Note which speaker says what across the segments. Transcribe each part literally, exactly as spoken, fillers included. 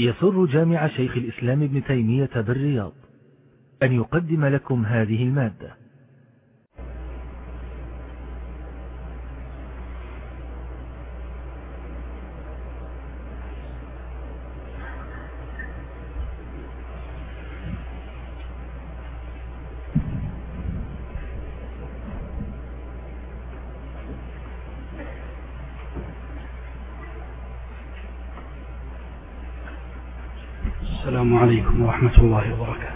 Speaker 1: يسر جامع شيخ الإسلام ابن تيمية بالرياض أن يقدم لكم هذه المادة.
Speaker 2: السلام عليكم ورحمة الله وبركاته.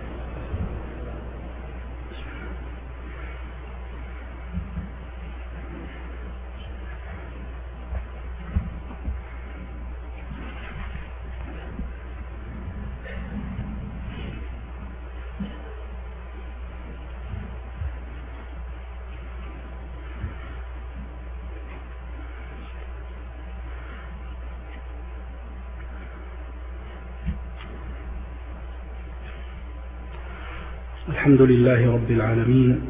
Speaker 2: الحمد لله رب العالمين،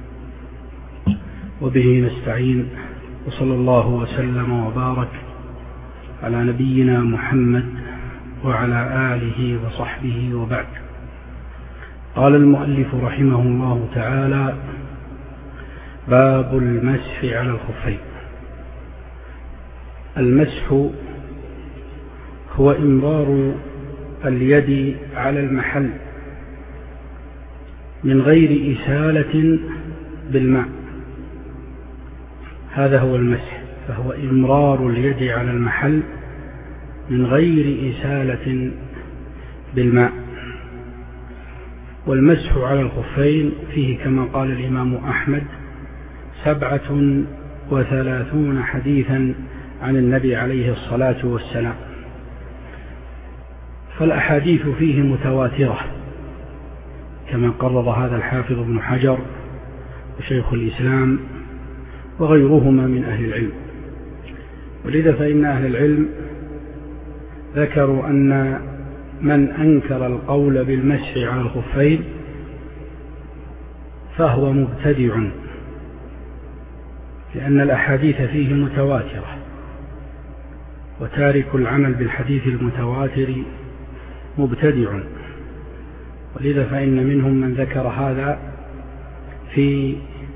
Speaker 2: وبه نستعين، وصلى الله وسلم وبارك على نبينا محمد وعلى آله وصحبه وبعد. قال المؤلف رحمه الله تعالى: باب المسح على الخفين. المسح هو إمرار اليد على المحل من غير إسالة بالماء، هذا هو المسح، فهو إمرار اليد على المحل من غير إسالة بالماء. والمسح على الخفين فيه كما قال الإمام أحمد سبعة وثلاثون حديثا عن النبي عليه الصلاة والسلام، فالأحاديث فيه متواترة كما قرر هذا الحافظ ابن حجر وشيخ الإسلام وغيرهما من أهل العلم. ولذا فإن أهل العلم ذكروا أن من أنكر القول بالمسح على الخفين فهو مبتدع، لأن الأحاديث فيه متواترة، وتارك العمل بالحديث المتواتر مبتدع. ولذا فإن منهم من ذكر هذا في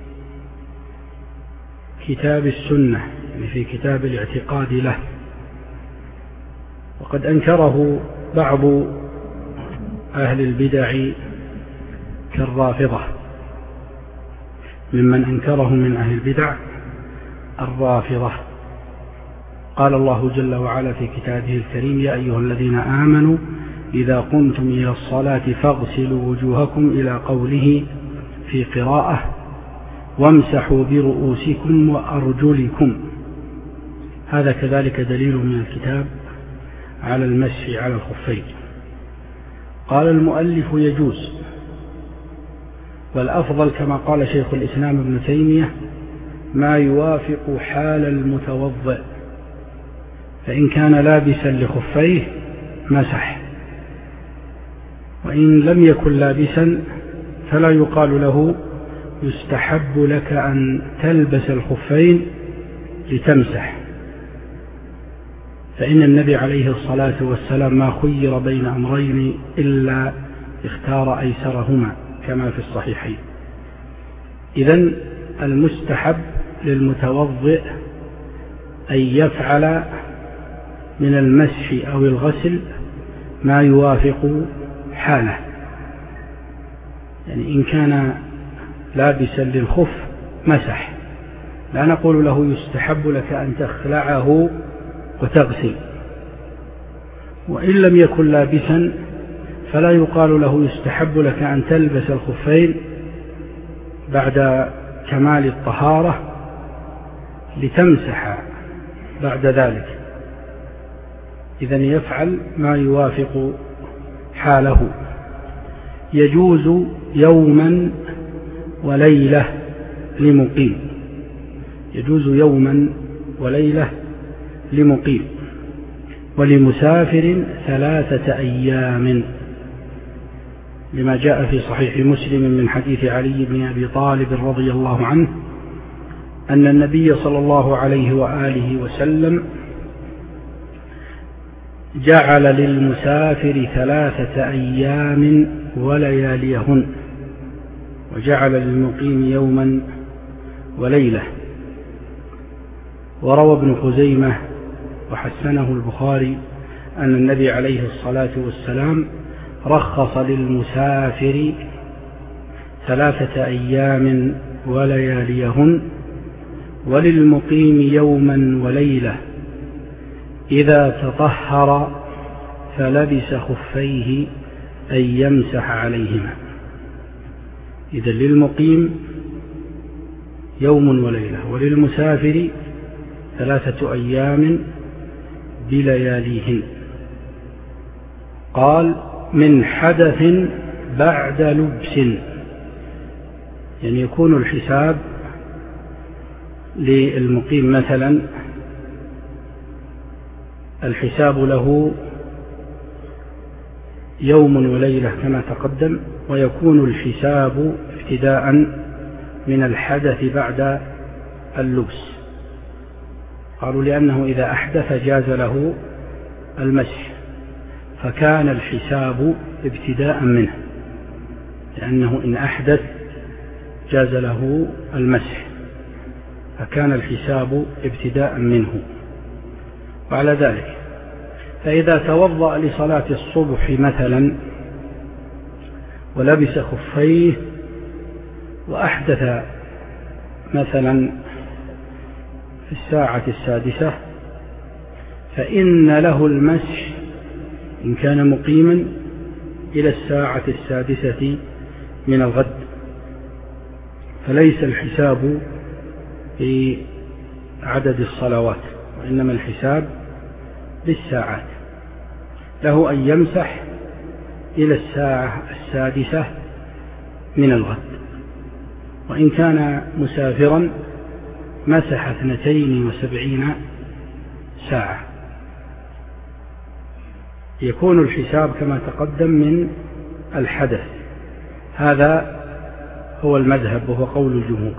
Speaker 2: كتاب السنة، يعني في كتاب الاعتقاد له، وقد أنكره بعض أهل البدع كالرافضة. ممن أنكره من أهل البدع الرافضة. قال الله جل وعلا في كتابه الكريم: يا أيها الذين آمنوا إذا قمتم إلى الصلاة فاغسلوا وجوهكم، إلى قوله في قراءة: وامسحوا برؤوسكم وأرجلكم. هذا كذلك دليل من الكتاب على المسح على الخفين. قال المؤلف: يجوز، والأفضل كما قال شيخ الإسلام ابن تيمية ما يوافق حال المتوضئ، فإن كان لابسا لخفيه مسح، وإن لم يكن لابسا فلا يقال له يستحب لك أن تلبس الخفين لتمسح، فإن النبي عليه الصلاة والسلام ما خير بين أمرين إلا اختار أيسرهما كما في الصحيحين. إذن المستحب للمتوضئ أن يفعل من المسح أو الغسل ما يوافق حاله، يعني إن كان لابسا للخف مسح، لا نقول له يستحب لك أن تخلعه وتغسل. وإن لم يكن لابسا فلا يقال له يستحب لك أن تلبس الخفين بعد كمال الطهارة لتمسح بعد ذلك. إذن يفعل ما يوافق حاله. يجوز يوما وليلة لمقيم، يجوز يوما وليلة لمقيم، ولمسافر ثلاثة أيام، لما جاء في صحيح مسلم من حديث علي بن أبي طالب رضي الله عنه أن النبي صلى الله عليه وآله وسلم جعل للمسافر ثلاثة أيام ولياليهن وجعل للمقيم يوما وليلة. وروى ابن خزيمة وحسنه البخاري أن النبي عليه الصلاة والسلام رخص للمسافر ثلاثة أيام ولياليهن وللمقيم يوما وليلة إذا تطهر فلبس خفيه أن يمسح عليهما. إذا للمقيم يوم وليلة وللمسافر ثلاثة أيام بلياليهن. قال من حدث بعد لبس، يعني يكون الحساب للمقيم مثلا الحساب له يوم وليلة كما تقدم، ويكون الحساب ابتداء من الحدث بعد اللبس. قالوا لأنه إذا أحدث جاز له المسح، فكان الحساب ابتداء منه، لأنه إن أحدث جاز له المسح، فكان الحساب ابتداء منه. وعلى ذلك فإذا توضأ لصلاة الصبح مثلا ولبس خفيه وأحدث مثلا في الساعة السادسة، فإن له المسح إن كان مقيما إلى الساعة السادسة من الغد، فليس الحساب في عدد الصلوات، وإنما الحساب بالساعات. له أن يمسح إلى الساعة السادسة من الغد، وإن كان مسافرا مسح اثنتين وسبعين ساعة. يكون الحساب كما تقدم من الحدث. هذا هو المذهب وهو قول الجمهور.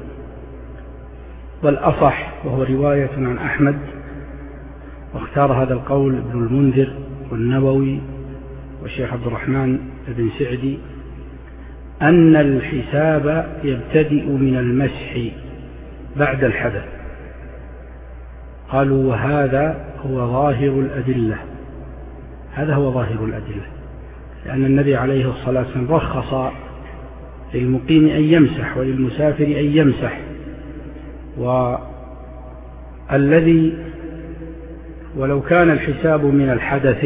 Speaker 2: والأصح وهو رواية عن أحمد، واختار هذا القول ابن المنذر والنووي والشيخ عبد الرحمن بن سعدي، أن الحساب يبتدئ من المسح بعد الحدث. قالوا وهذا هو ظاهر الأدلة، هذا هو ظاهر الأدلة، لأن النبي عليه الصلاة والسلام رخص للمقيم أن يمسح وللمسافر أن يمسح. والذي ولو كان الحساب من الحدث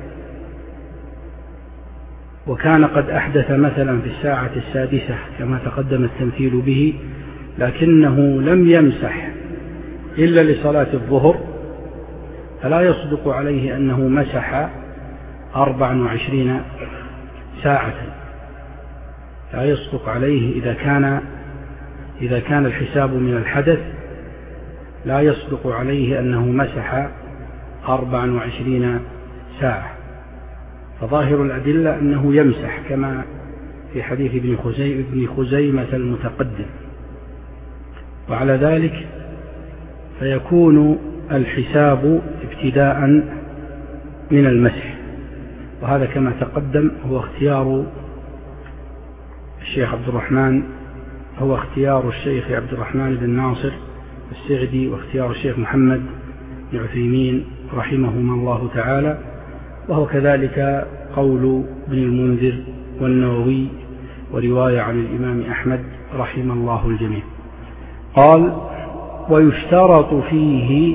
Speaker 2: وكان قد أحدث مثلا في الساعة السادسة كما تقدم التمثيل به، لكنه لم يمسح إلا لصلاة الظهر، فلا يصدق عليه أنه مسح أربع وعشرين ساعة، لا يصدق عليه إذا كان إذا كان الحساب من الحدث، لا يصدق عليه أنه مسح أربع وعشرين ساعة. فظاهر الأدلة أنه يمسح كما في حديث ابن خزيمة, ابن خزيمة المتقدم. وعلى ذلك فيكون الحساب ابتداء من المسح، وهذا كما تقدم هو اختيار الشيخ عبد الرحمن هو اختيار الشيخ عبد الرحمن بن ناصر السعدي، واختيار الشيخ محمد بن عثيمين رحمهما الله تعالى، وهو كذلك قول ابن المنذر والنووي ورواية عن الإمام أحمد رحم الله الجميع. قال ويشترط فيه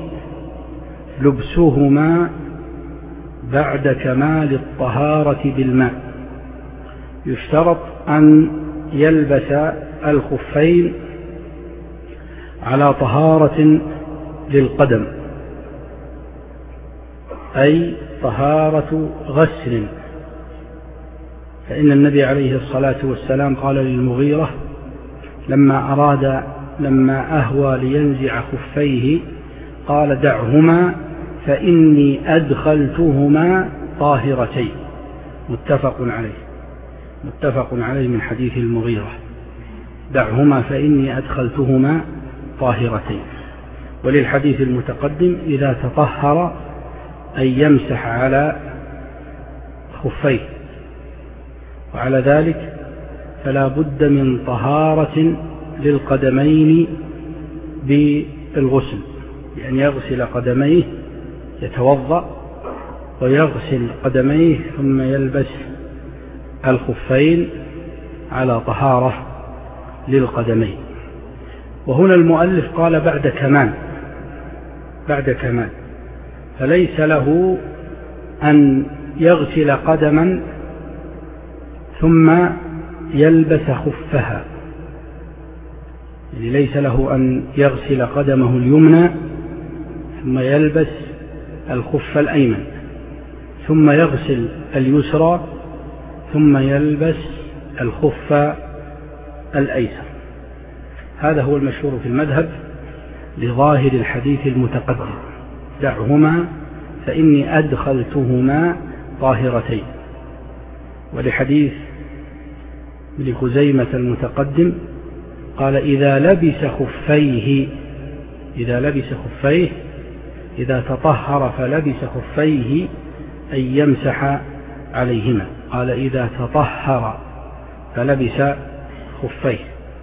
Speaker 2: لبسهما بعد كمال الطهارة بالماء. يشترط أن يلبس الخفين على طهارة للقدم، أي طهارة غسل، فإن النبي عليه الصلاة والسلام قال للمغيرة لما أراد لما أهوى لينزع خفيه قال دعهما فإني أدخلتهما طاهرتين، متفق عليه متفق عليه من حديث المغيرة، دعهما فإني أدخلتهما طاهرتين. وللحديث المتقدم إذا تطهر أن يمسح على خفيه، وعلى ذلك فلا بد من طهارة للقدمين بالغسل، بأن يغسل قدميه، يتوضأ ويغسل قدميه ثم يلبس الخفين على طهارة للقدمين. وهنا المؤلف قال بعد كمال بعد كمال فليس له أن يغسل قدما ثم يلبس خفها، يعني ليس له أن يغسل قدمه اليمنى ثم يلبس الخف الأيمن، ثم يغسل اليسرى ثم يلبس الخف الأيسر. هذا هو المشهور في المذهب لظاهر الحديث المتقدم: دعهما فإني أدخلتهما طاهرتين. ولحديث ابن خزيمة المتقدم قال: إذا لبس خفيه إذا لبس خفيه إذا تطهر فلبس خفيه أن يمسح عليهما. قال: إذا تطهر فلبس خفيه.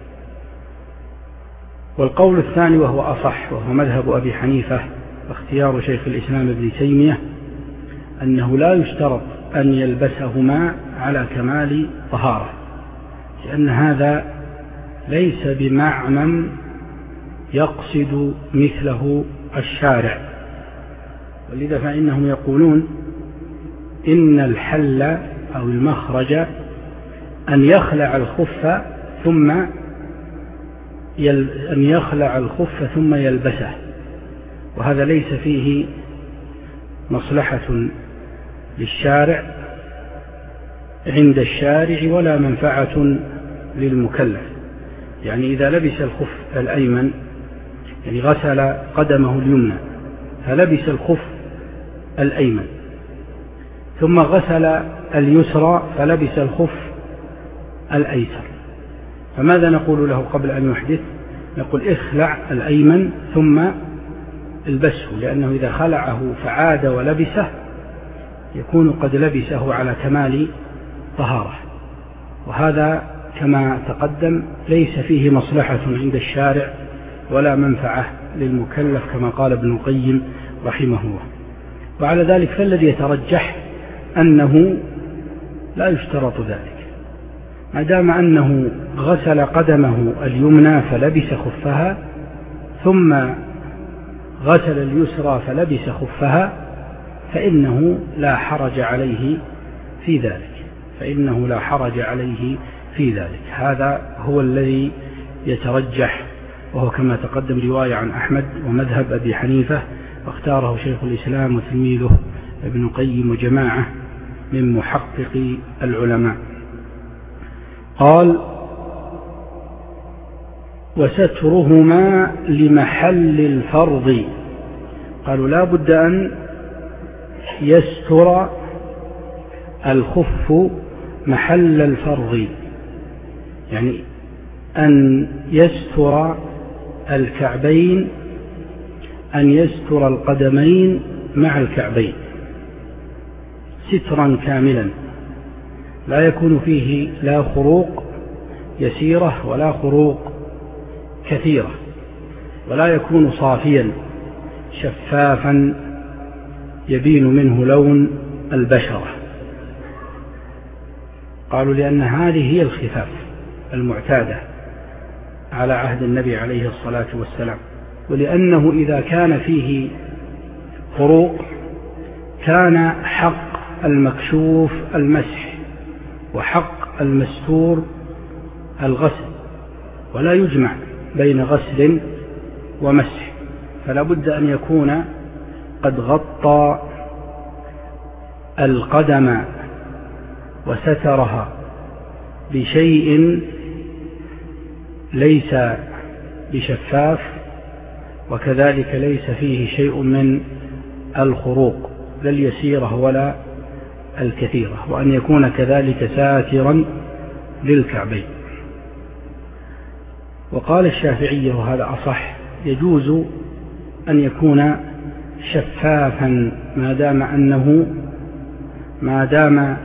Speaker 2: والقول الثاني وهو أصح، وهو مذهب أبي حنيفة واختيار شيخ الإسلام ابن تيمية، أنه لا يشترط أن يلبسهما على كمال طهارة، لأن هذا ليس بمعنى يقصد مثله الشارع. ولذا فإنهم يقولون إن الحل أو المخرج أن يخلع الخف ثم يل... أن يخلع الخف ثم يلبسه، وهذا ليس فيه مصلحة للشارع عند الشارع ولا منفعة للمكلف. يعني إذا لبس الخف الأيمن، يعني غسل قدمه اليمنى فلبس الخف الأيمن، ثم غسل اليسرى فلبس الخف الأيسر، فماذا نقول له قبل أن يحدث؟ نقول: اخلع الأيمن ثم البسه، لأنه إذا خلعه فعاد ولبسه يكون قد لبسه على كمال طهارة، وهذا كما تقدم ليس فيه مصلحة عند الشارع ولا منفعة للمكلف كما قال ابن القيم رحمه الله. وعلى ذلك فالذي يترجح أنه لا يشترط ذلك، ما دام أنه غسل قدمه اليمنى فلبس خفها ثم غسل اليسرى فلبس خفها فإنه لا حرج عليه في ذلك فإنه لا حرج عليه في ذلك. هذا هو الذي يترجح، وهو كما تقدم رواية عن أحمد ومذهب أبي حنيفة، واختاره شيخ الإسلام وتلميذه ابن القيم وجماعة من محقق العلماء. قال: وسترهما لمحل الفرض. قالوا: لا بد أن يستر الخف محل الفرض، يعني أن يستر الكعبين، أن يستر القدمين مع الكعبين سترا كاملا لا يكون فيه لا خروق يسيرة ولا خروق كثيرة، ولا يكون صافيا شفافا يبين منه لون البشرة. قالوا: لأن هذه هي الخفاف المعتادة على عهد النبي عليه الصلاة والسلام، ولأنه إذا كان فيه خروق كان حق المكشوف المسح وحق المستور الغسل، ولا يجمع بين غسل ومسح، فلا بد أن يكون قد غطى القدم وسترها بشيء ليس بشفاف، وكذلك ليس فيه شيء من الخروق لا اليسيرة ولا الكثيرة، وأن يكون كذلك ساترا للكعبين. وقال الشافعي وهذا أصح: يجوز أن يكون شفافا ما دام أنه ما دام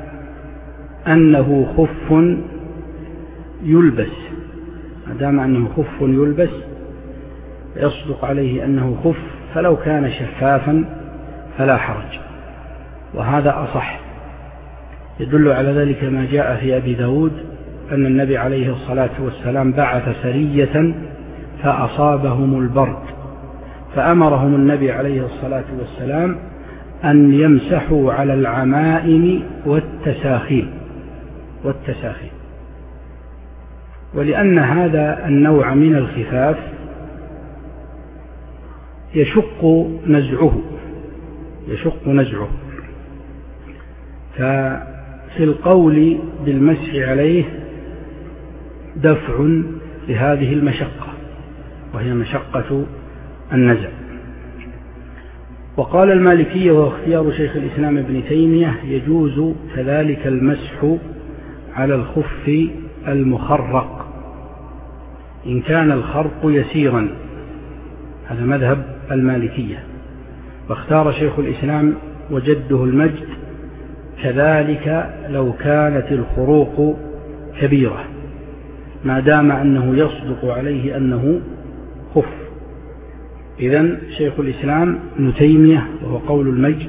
Speaker 2: أنه خف يلبس ما دام أنه خف يلبس يصدق عليه أنه خف، فلو كان شفافا فلا حرج، وهذا أصح. يدل على ذلك ما جاء في أبي داود أن النبي عليه الصلاة والسلام بعث سرية فأصابهم البرد، فأمرهم النبي عليه الصلاة والسلام أن يمسحوا على العمائم والتساخين والتساخين ولأن هذا النوع من الخفاف يشق نزعه يشق نزعه ففي القول بالمسح عليه دفع لهذه المشقة، وهي مشقة النزع. وقال المالكية واختيار شيخ الإسلام ابن تيمية يجوز كذلك المسح على الخف المخرق إن كان الخرق يسيرا، هذا مذهب المالكية. واختار شيخ الإسلام وجده المجد كذلك لو كانت الخروق كبيرة ما دام أنه يصدق عليه أنه خف. إذن شيخ الإسلام ابن تيمية وهو قول المجد،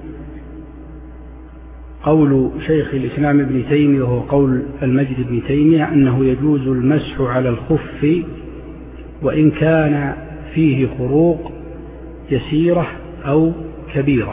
Speaker 2: قول شيخ الإسلام ابن تيمية وهو قول المجد ابن تيمية أنه يجوز المسح على الخف وإن كان فيه خروق يسيرة أو كبيرة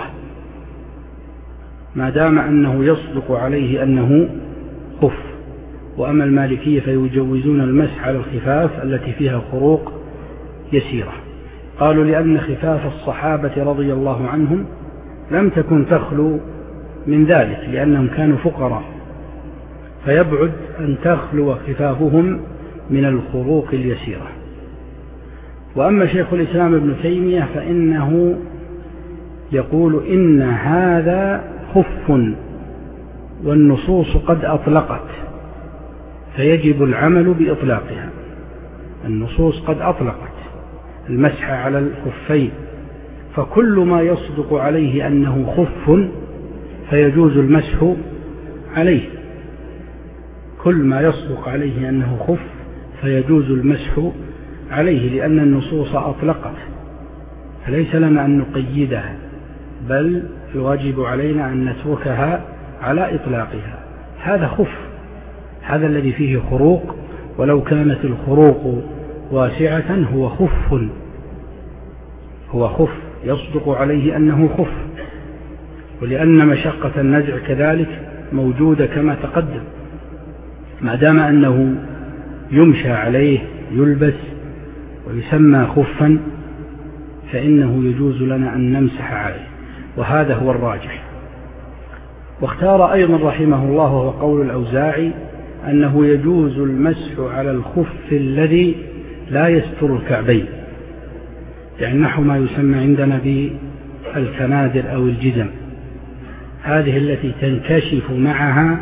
Speaker 2: ما دام أنه يصدق عليه أنه خف. وأما المالكية فيجوزون المسح على الخفاف التي فيها خروق يسيرة. قالوا لأن خفاف الصحابة رضي الله عنهم لم تكن تخلو من ذلك لأنهم كانوا فقراء، فيبعد أن تخلو خفافهم من الخروق اليسيرة. وأما شيخ الإسلام ابن تيمية فإنه يقول إن هذا خف والنصوص قد أطلقت فيجب العمل بإطلاقها. النصوص قد أطلقت المسح على الخفين، فكل ما يصدق عليه أنه خف فيجوز المسح عليه، كل ما يصدق عليه أنه خف فيجوز المسح عليه، لأن النصوص أطلقت، فليس لنا أن نقيدها، بل الواجب علينا أن نتركها على إطلاقها. هذا خف، هذا الذي فيه خروق، ولو كانت الخروق واسعة هو خف هو خف يصدق عليه أنه خف. ولأن مشقة النزع كذلك موجودة كما تقدم، ما دام أنه يمشى عليه يلبس ويسمى خفا فإنه يجوز لنا أن نمسح عليه، وهذا هو الراجح. واختار أيضا رحمه الله وهو قول الأوزاعي أنه يجوز المسح على الخف الذي لا يستر الكعبين، يعني نحو ما يسمى عندنا بالكنادر أو الجزم، هذه التي تنكشف معها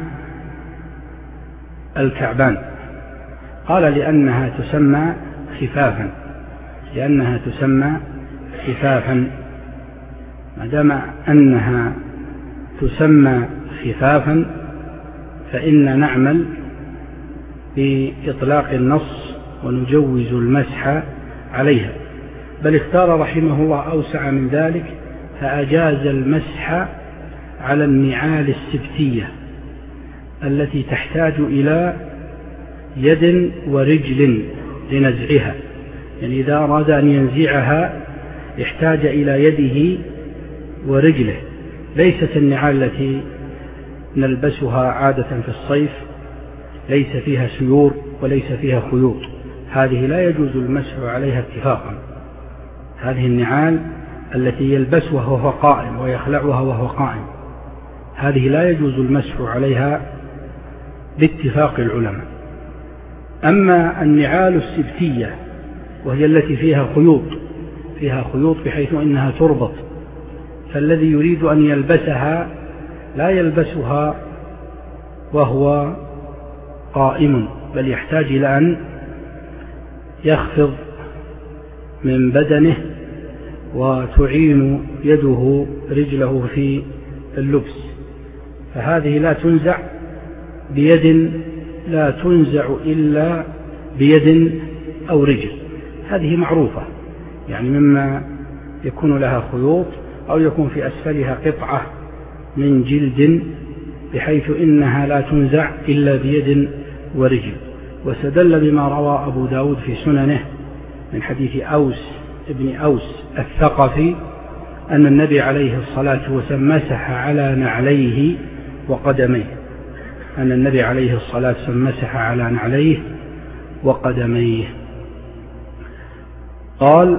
Speaker 2: الكعبان. قال لأنها تسمى خفافا لأنها تسمى خفافا ما دام أنها تسمى خفافا فإن نعمل بإطلاق النص ونجوز المسح عليها. بل اختار رحمه الله أوسع من ذلك فأجاز المسح على النعال السبتية التي تحتاج إلى يد ورجل لنزعها، يعني إذا أراد أن ينزعها يحتاج إلى يده ورجله، ليست النعال التي نلبسها عادة في الصيف ليس فيها سيور وليس فيها خيوط، هذه لا يجوز المسح عليها اتفاقا. هذه النعال التي يلبسها وهو قائم ويخلعها وهو قائم، هذه لا يجوز المسح عليها باتفاق العلماء. أما النعال السبتية وهي التي فيها خيوط فيها خيوط بحيث أنها تربط، فالذي يريد أن يلبسها لا يلبسها وهو قائم، بل يحتاج إلى أن يخفض من بدنه وتعين يده رجله في اللبس، فهذه لا تنزع بيد، لا تنزع إلا بيد أو رجل، هذه معروفة، يعني مما يكون لها خيوط أو يكون في أسفلها قطعة من جلد بحيث إنها لا تنزع إلا بيد ورجل. واستدل بما روى أبو داود في سننه من حديث أوس ابن أوس الثقفي أن النبي عليه الصلاة والسلام مسح على نعليه وقدميه، أن النبي عليه الصلاة والسلام مسح على نعليه وقدميه. قال: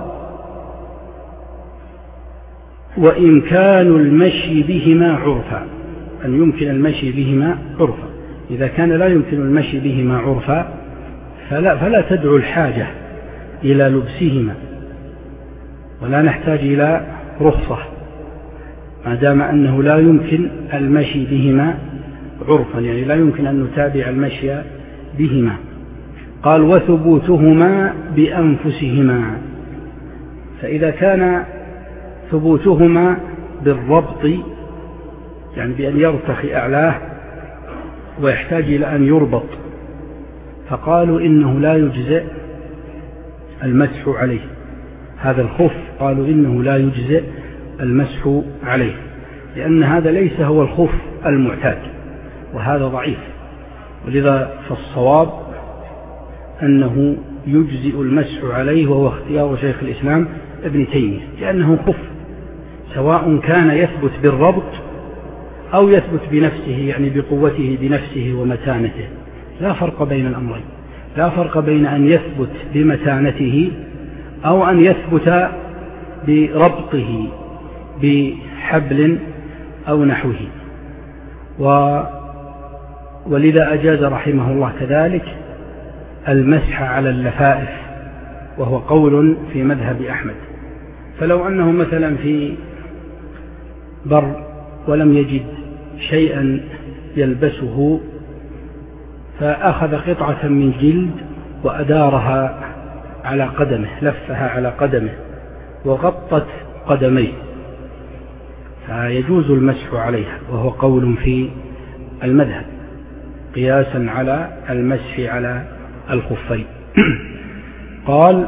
Speaker 2: وإمكان المشي بهما عرفا، أن يمكن المشي بهما عرفا، إذا كان لا يمكن المشي بهما عرفا فلا, فلا تدعو الحاجة إلى لبسهما ولا نحتاج إلى رخصة ما دام أنه لا يمكن المشي بهما عرفا، يعني لا يمكن أن نتابع المشي بهما. قال: وثبوتهما بأنفسهما، فإذا كان ثبوتهما بالربط يعني بأن يرتخي أعلاه ويحتاج إلى أن يربط، فقالوا إنه لا يجزئ المسح عليه، هذا الخف قالوا إنه لا يجزئ المسح عليه، لأن هذا ليس هو الخف المعتاد، وهذا ضعيف، ولذا فالصواب أنه يجزئ المسح عليه، وهو اختيار شيخ الإسلام ابن تيمية، لأنه خف سواء كان يثبت بالربط أو يثبت بنفسه، يعني بقوته بنفسه ومتانته، لا فرق بين الأمرين، لا فرق بين أن يثبت بمتانته أو أن يثبت بربطه بحبل أو نحوه. و ولذا أجاز رحمه الله كذلك المسح على اللفائف، وهو قول في مذهب أحمد. فلو أنه مثلا في بر ولم يجد شيئا يلبسه فأخذ قطعة من جلد وأدارها على قدمه، لفها على قدمه وغطت قدميه، فيجوز المسح عليها، وهو قول في المذهب قياسا على المسح على الخفين. قال: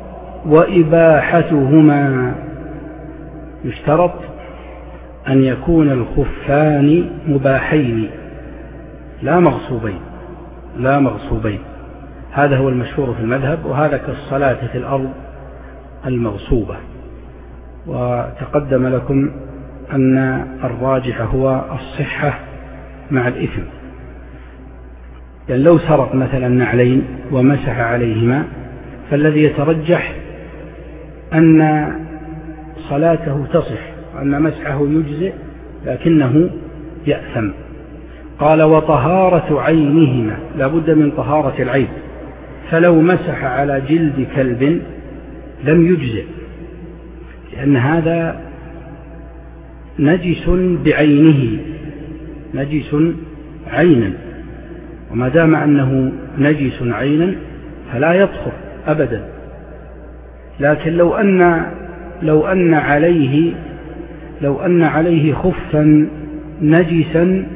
Speaker 2: وإباحتهما، يشترط أن يكون الخفان مباحين لا مغصوبين، لا مغصوبين، هذا هو المشهور في المذهب، وهذا كالصلاة في الأرض المغصوبة. وتقدم لكم أن الراجح هو الصحة مع الإثم، يعني لو سرق مثلا نعلين ومسح عليهما فالذي يترجح أن صلاته تصح وأن مسحه يجزئ، لكنه يأثم. قال: وطهارة عينهما، لا بد من طهارة العين، فلو مسح على جلد كلب لم يجزئ، لأن هذا نجس بعينه، نجس عينا، وما دام أنه نجس عينا فلا يطهر أبدا. لكن لو أن لو أن عليه لو أن عليه خفا نجسا،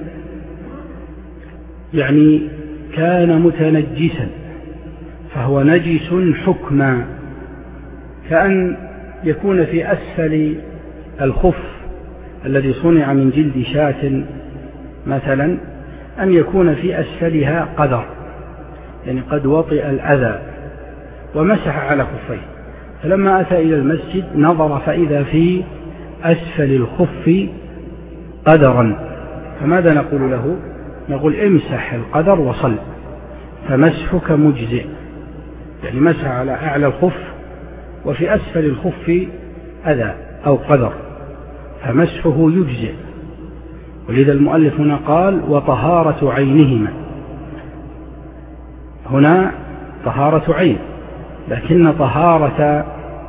Speaker 2: يعني كان متنجسا، فهو نجس حكما، كأن يكون في أسفل الخف الذي صنع من جلد شاة مثلا، أن يكون في أسفلها قدر، يعني قد وطئ الأذى ومسح على خفيه، فلما أتى إلى المسجد نظر فإذا في أسفل الخف قدرا، فماذا نقول له؟ نقول: امسح القدر وصل، فمسحك مجزئ، يعني مسح على أعلى الخف وفي أسفل الخف أذى أو قدر، فمسحه يجزئ. ولذا المؤلف هنا قال: وطهارة عينهما، هنا طهارة عين، لكن طهارة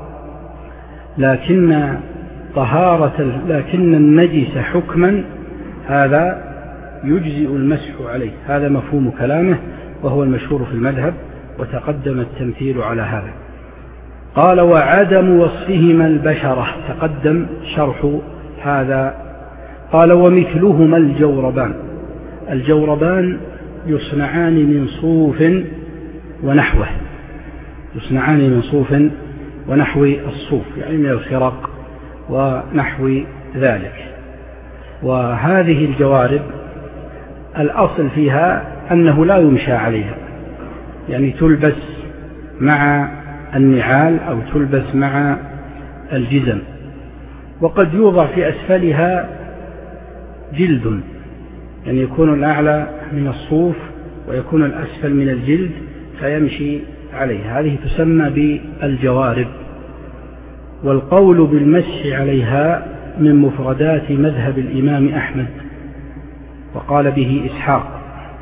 Speaker 2: لكن طهارة لكن النجس حكما هذا يجزئ المسح عليه، هذا مفهوم كلامه وهو المشهور في المذهب، وتقدم التمثيل على هذا. قال وعدم وصفهما البشرة، تقدم شرح هذا. قال ومثلهما الجوربان. الجوربان يصنعان من صوف ونحوه، يصنعان من صوف ونحو الصوف، يعني من الخرق ونحو ذلك. وهذه الجوارب الأصل فيها أنه لا يمشى عليها، يعني تلبس مع النعال أو تلبس مع الجزم، وقد يوضع في أسفلها جلد، يعني يكون الأعلى من الصوف ويكون الأسفل من الجلد فيمشي عليها. هذه تسمى بالجوارب. والقول بالمسح عليها من مفردات مذهب الإمام أحمد، وقال به إسحاق،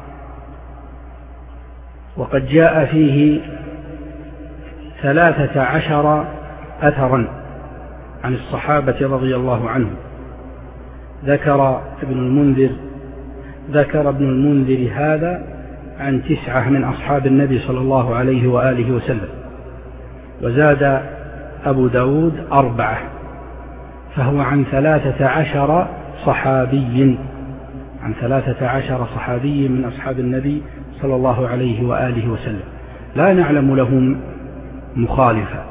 Speaker 2: وقد جاء فيه ثلاثة عشر أثرا عن الصحابة رضي الله عنهم. ذكر ابن المنذر ذكر ابن المنذر هذا عن تسعة من أصحاب النبي صلى الله عليه وآله وسلم، وزاد أبو داود أربعة، فهو عن ثلاثة عشر صحابي عن ثلاثة عشر صحابي من أصحاب النبي صلى الله عليه وآله وسلم، لا نعلم لهم مخالفة.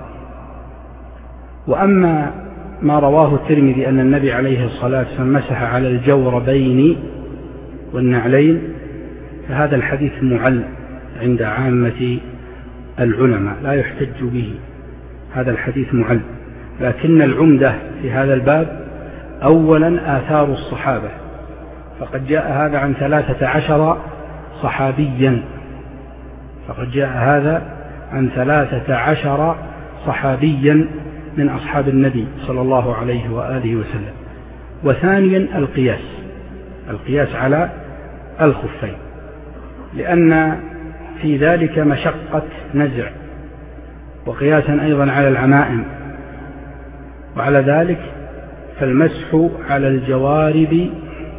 Speaker 2: وأما ما رواه الترمذي أن النبي عليه الصلاة والسلام مسح على الجوربين والنعلين، فهذا الحديث معل عند عامة العلماء، لا يحتج به، هذا الحديث معل. لكن العمدة في هذا الباب أولا آثار الصحابة، فقد جاء هذا عن ثلاثة عشر صحابيا فقد جاء هذا عن ثلاثة عشر صحابيا من أصحاب النبي صلى الله عليه وآله وسلم. وثانيا القياس القياس على الخفين، لأن في ذلك مشقة نزع، وقياسا أيضا على العمائم. وعلى ذلك فالمسح على الجوارب،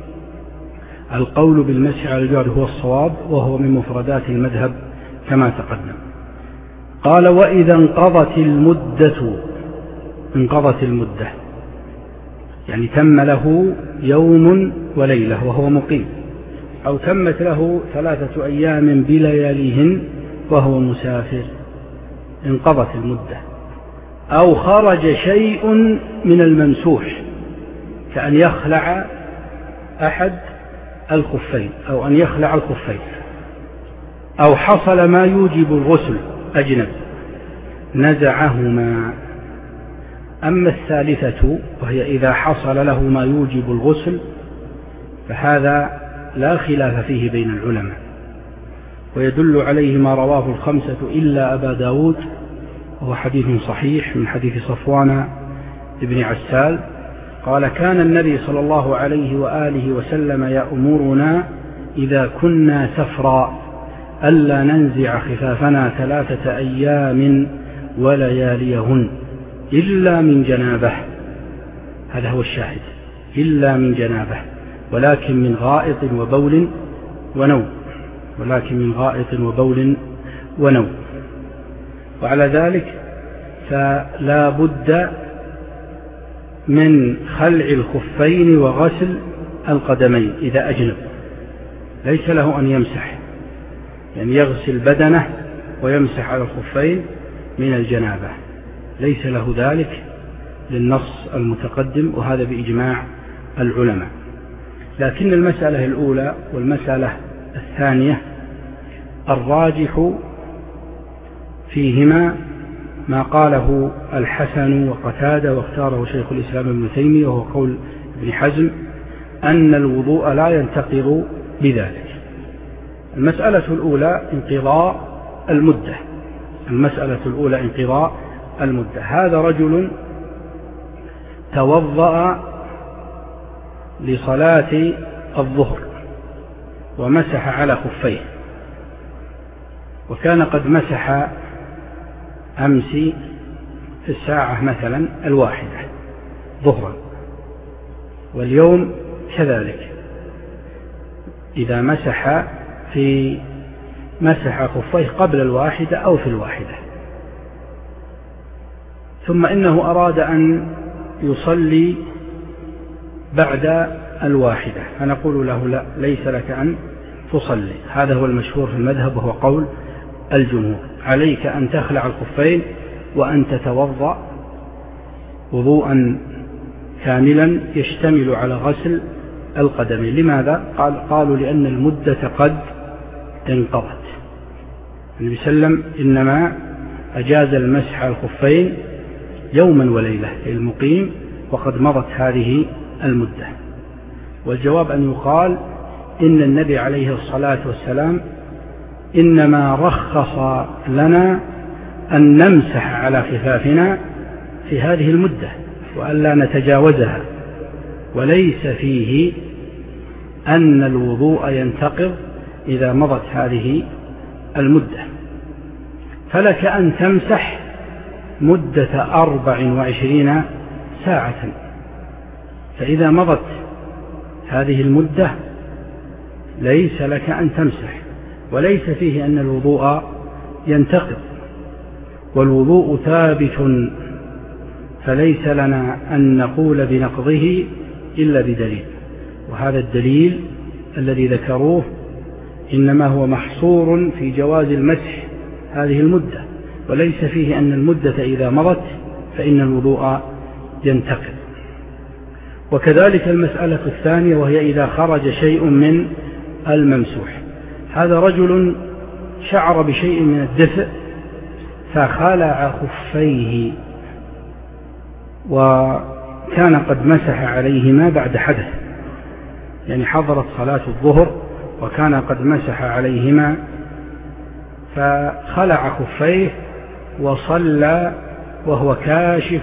Speaker 2: القول بالمسح على الجوارب هو الصواب، وهو من مفردات المذهب كما تقدم. قال وإذا انقضت المدة انقضت المدة يعني تم له يوم وليلة وهو مقيم، أو تمت له ثلاثة أيام بلياليهن وهو مسافر، انقضت المدة. أو خرج شيء من الممسوح، كأن يخلع أحد الخفين أو أن يخلع الخفين، أو حصل ما يوجب الغسل أجنب نزعهما. أما الثالثة وهي إذا حصل له ما يوجب الغسل فهذا لا خلاف فيه بين العلماء، ويدل عليه ما رواه الخمسة إلا أبا داود، وهو حديث صحيح من حديث صفوان بن عسال قال كان النبي صلى الله عليه وآله وسلم يأمرنا إذا كنا سفرا ألا ننزع خفافنا ثلاثة أيام ولياليهن إلا من جنابه. هذا هو الشاهد، إلا من جنابه، ولكن من غائط وبول ونوم ولكن من غائط وبول ونوم. وعلى ذلك فلا بد من خلع الخفين وغسل القدمين إذا أجنب، ليس له أن يمسح، يعني يغسل بدنه ويمسح على الخفين من الجنابة، ليس له ذلك للنص المتقدم، وهذا بإجماع العلماء. لكن المسألة الأولى والمسألة الثانية الراجح فيهما ما قاله الحسن وقتادة واختاره شيخ الإسلام ابن تيمية وهو قول ابن حزم، أن الوضوء لا ينتقض بذلك. المسألة الأولى انقضاء المدة المسألة الأولى انقضاء المدة هذا رجل توضأ لصلاة الظهر ومسح على خفيه، وكان قد مسح أمس في الساعة مثلا الواحدة ظهرا، واليوم كذلك إذا مسح في مسح خفيه قبل الواحدة أو في الواحدة، ثم إنه أراد أن يصلي بعد الواحدة، فنقول له لا، ليس لك أن تصلي. هذا هو المشهور في المذهب وهو قول الجمهور. عليك أن تخلع الخفين وأن تتوضأ وضوءا كاملا يشتمل على غسل القدمين. لماذا؟ قال قالوا لأن المدة قد انقضت. النبي صلى الله عليه وسلم إنما أجاز المسح على الخفين يوما وليلة للمقيم، وقد مضت هذه المدة. والجواب أن يقال إن النبي عليه الصلاة والسلام إنما رخص لنا أن نمسح على خفافنا في هذه المدة وألا نتجاوزها، وليس فيه أن الوضوء ينتقض إذا مضت هذه المدة. فلك أن تمسح مدة أربع وعشرين ساعة، فإذا مضت هذه المدة ليس لك أن تمسح، وليس فيه أن الوضوء ينتقض، والوضوء ثابت، فليس لنا أن نقول بنقضه إلا بدليل. وهذا الدليل الذي ذكروه إنما هو محصور في جواز المسح هذه المدة، وليس فيه أن المدة إذا مضت فإن الوضوء ينتقض. وكذلك المسألة الثانية وهي إذا خرج شيء من الممسوح. هذا رجل شعر بشيء من الدفء فخلع خفيه، وكان قد مسح عليهما بعد حدث، يعني حضرت صلاة الظهر وكان قد مسح عليهما، فخلع خفيه وصلى وهو كاشف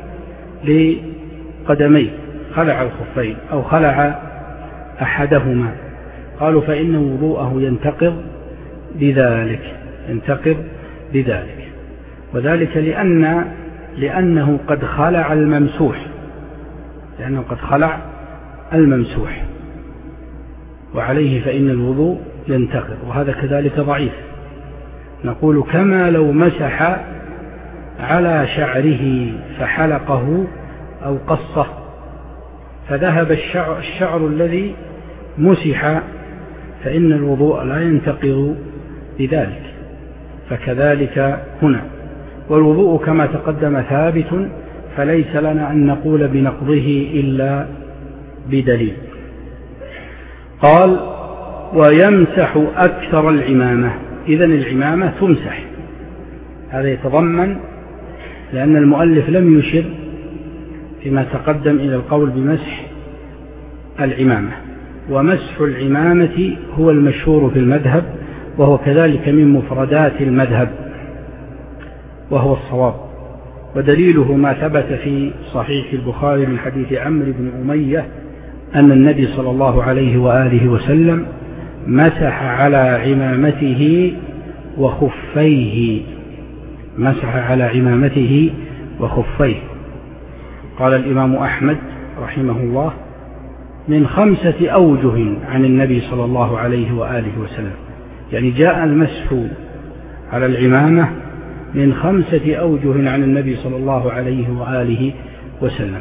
Speaker 2: لقدميه، خلع الخفين أو خلع أحدهما. قالوا فإن وضوءه ينتقض بذلك، ينتقض بذلك، وذلك لأن لأنه قد خلع الممسوح، لأنه قد خلع الممسوح وعليه فإن الوضوء ينتقض. وهذا كذلك ضعيف. نقول كما لو مسح على شعره فحلقه أو قصه فذهب الشعر, الشعر الذي مسح فإن الوضوء لا ينتقض بذلك، فكذلك هنا. والوضوء كما تقدم ثابت، فليس لنا أن نقول بنقضه إلا بدليل. قال ويمسح أكثر العمامة. إذن العمامة تمسح، هذا يتضمن، لأن المؤلف لم يشر فيما تقدم إلى القول بمسح العمامة، ومسح العمامة هو المشهور في المذهب، وهو كذلك من مفردات المذهب، وهو الصواب. ودليله ما ثبت في صحيح البخاري من حديث عمرو بن أمية أن النبي صلى الله عليه وآله وسلم مسح على عمامته وخفيه، مسح على عمامته وخفيه. قال الإمام أحمد رحمه الله من خمسة أوجه عن النبي صلى الله عليه وآله وسلم، يعني جاء المسح على العمامة من خمسة أوجه عن النبي صلى الله عليه وآله وسلم.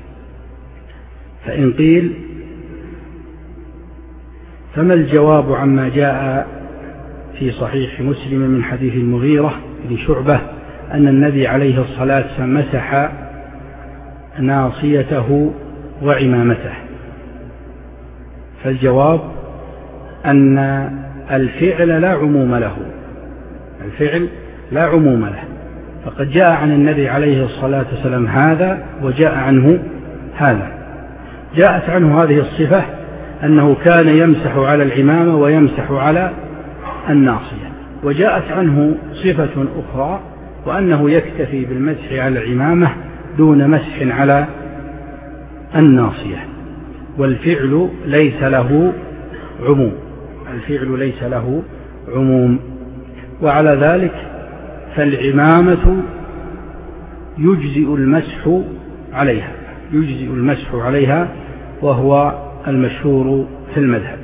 Speaker 2: فإن قيل فما الجواب عما جاء في صحيح مسلم من حديث المغيرة بن شعبة أن النبي عليه الصلاة والسلام مسح ناصيته وعمامته؟ فالجواب أن الفعل لا عموم له، الفعل لا عموم له، فقد جاء عن النبي عليه الصلاة والسلام هذا وجاء عنه هذا. جاءت عنه هذه الصفة أنه كان يمسح على العمامة ويمسح على الناصية، وجاءت عنه صفة أخرى وأنه يكتفي بالمسح على العمامة دون مسح على الناصية، والفعل ليس له عموم، الفعل ليس له عموم. وعلى ذلك فالعمامة يجزئ المسح عليها، يجزئ المسح عليها وهو المشهور في المذهب،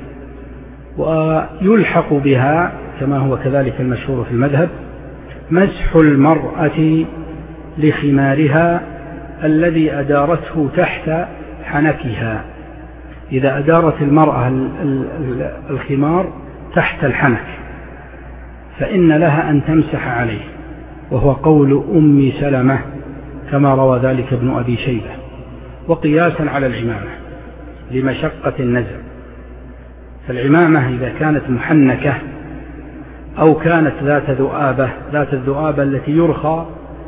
Speaker 2: ويلحق بها كما هو كذلك المشهور في المذهب مسح المرأة لخمارها الذي أدارته تحت حنكها. إذا أدارت المرأة الخمار تحت الحنك فإن لها أن تمسح عليه، وهو قول أم سلمة كما روى ذلك ابن أبي شيبة، وقياسا على العمامة لمشقة النزع. فالعمامة إذا كانت محنكة أو كانت ذات ذؤابة، ذات الذؤابة التي يرخى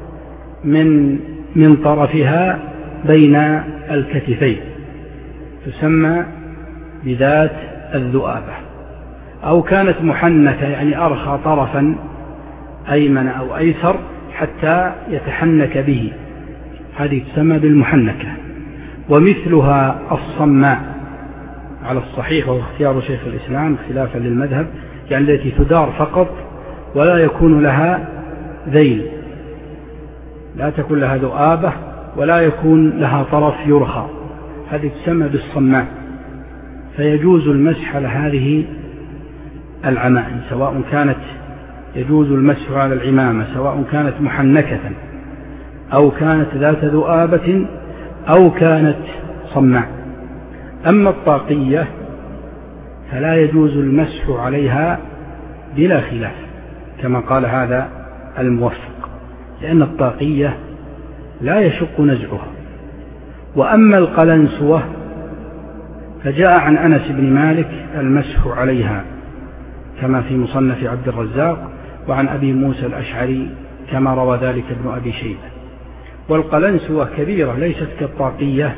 Speaker 2: من من طرفها بين الكتفين تسمى بذات الذؤابة، أو كانت محنكة يعني أرخى طرفا أيمن أو أيسر حتى يتحنك به، هذه تسمى بالمحنكة. ومثلها الصماء على الصحيح، وهو اختيار شيخ الإسلام خلافا للمذهب، يعني التي تدار فقط ولا يكون لها ذيل، لا تكون لها ذؤابة ولا يكون لها طرف يرخى، هذه تسمى بالصماء. فيجوز المسح على هذه العمائم، سواء كانت يجوز المسح على العمامة سواء كانت محنكة أو كانت ذات ذؤابة أو كانت صماء. أما الطاقية فلا يجوز المسح عليها بلا خلاف كما قال هذا الموفق، لأن الطاقية لا يشق نزعها. وأما القلنسوة فجاء عن أنس بن مالك المسح عليها كما في مصنف عبد الرزاق، وعن أبي موسى الأشعري كما روى ذلك ابن أبي شيبة. والقلنسوة كبيرة ليست كالطاقية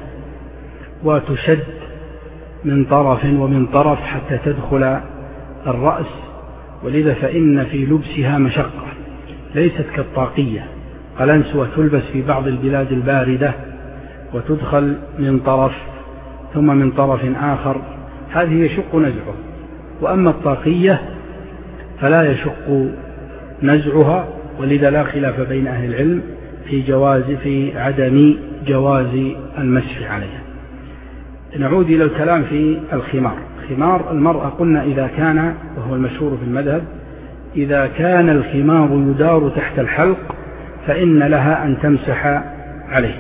Speaker 2: وتشد من طرف ومن طرف حتى تدخل الرأس، ولذا فإن في لبسها مشقة، ليست كالطاقية. قلنسوة تلبس في بعض البلاد الباردة وتدخل من طرف ثم من طرف آخر، هذه يشق نزعها. وأما الطاقية فلا يشق نزعها، ولذا لا خلاف بين أهل العلم في جواز في عدم جواز المسح عليها. نعود إلى الكلام في الخمار. خمار المرأة قلنا إذا كان، وهو المشهور في المذهب، إذا كان الخمار يدار تحت الحلق فإن لها أن تمسح عليه.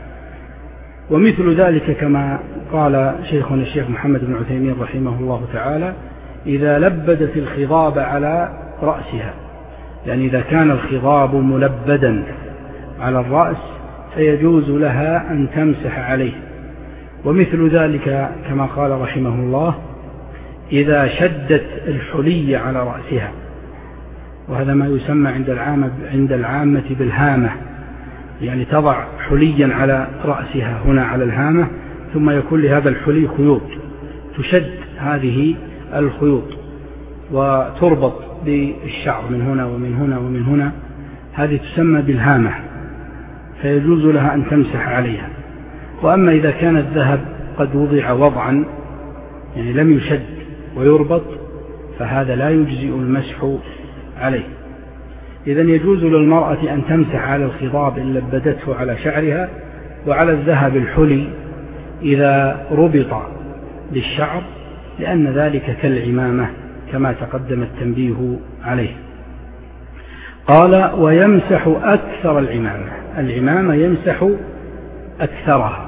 Speaker 2: ومثل ذلك كما قال شيخنا الشيخ محمد بن عثيمين رحمه الله تعالى: إذا لبدت الخضاب على رأسها، يعني إذا كان الخضاب ملبدا على الرأس فيجوز لها أن تمسح عليه. ومثل ذلك كما قال رحمه الله: إذا شدت الحلي على رأسها، وهذا ما يسمى عند العامة, عند العامة بالهامة، يعني تضع حليا على رأسها هنا على الهامة، ثم يكون لهذا الحلي خيوط، تشد هذه الخيوط وتربط بالشعر من هنا ومن هنا ومن هنا، هذه تسمى بالهامة، فيجوز لها أن تمسح عليها. وأما إذا كان الذهب قد وضع وضعا يعني لم يشد ويربط فهذا لا يجزئ المسح عليه. إذن يجوز للمرأة أن تمسح على الخضاب إن لبدته على شعرها، وعلى الذهب الحلي إذا ربط بالشعر، لأن ذلك كالعمامة كما تقدم التنبيه عليه. قال: ويمسح أكثر العمامة. العمامة يمسح أكثرها،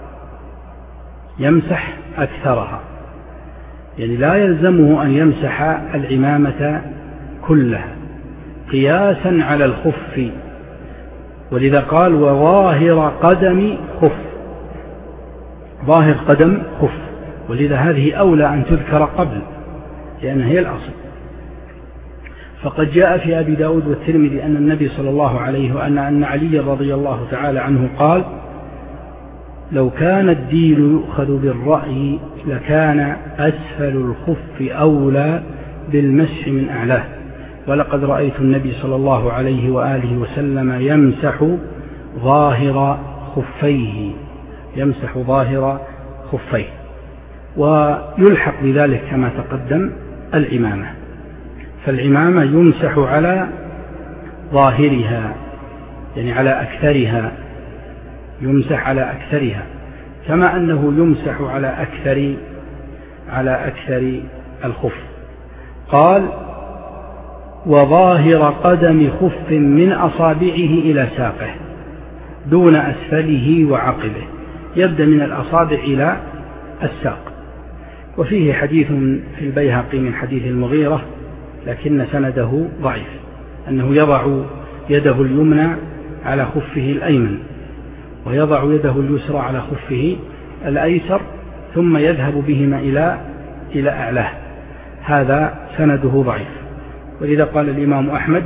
Speaker 2: يمسح أكثرها، يعني لا يلزمه أن يمسح العمامة كلها قياسا على الخف، ولذا قال: وظاهر قدم خف، ظاهر قدم خف، ولذا هذه أولى أن تذكر قبل لأنها هي الأصل. فقد جاء في أبي داود والترمذي أن النبي صلى الله عليه وأن أن علي رضي الله تعالى عنه قال: لو كان الدين يؤخذ بالرأي لكان أسفل الخف أولى بالمسح من أعلاه، ولقد رأيت النبي صلى الله عليه وآله وسلم يمسح ظاهر خفيه، يمسح ظاهر خفيه. ويلحق بذلك كما تقدم العمامة، فالعمامة يمسح على ظاهرها يعني على أكثرها، يمسح على أكثرها، كما أنه يمسح على أكثر على أكثر الخف. قال: وظاهر قدم خف من أصابعه إلى ساقه، دون أسفله وعقبه، يبدأ من الأصابع إلى الساق. وفيه حديث في البيهقي من حديث المغيرة لكن سنده ضعيف، أنه يضع يده اليمنى على خفه الأيمن ويضع يده اليسرى على خفه الأيسر ثم يذهب بهما إلى إلى أعلاه، هذا سنده ضعيف. ولذا قال الإمام أحمد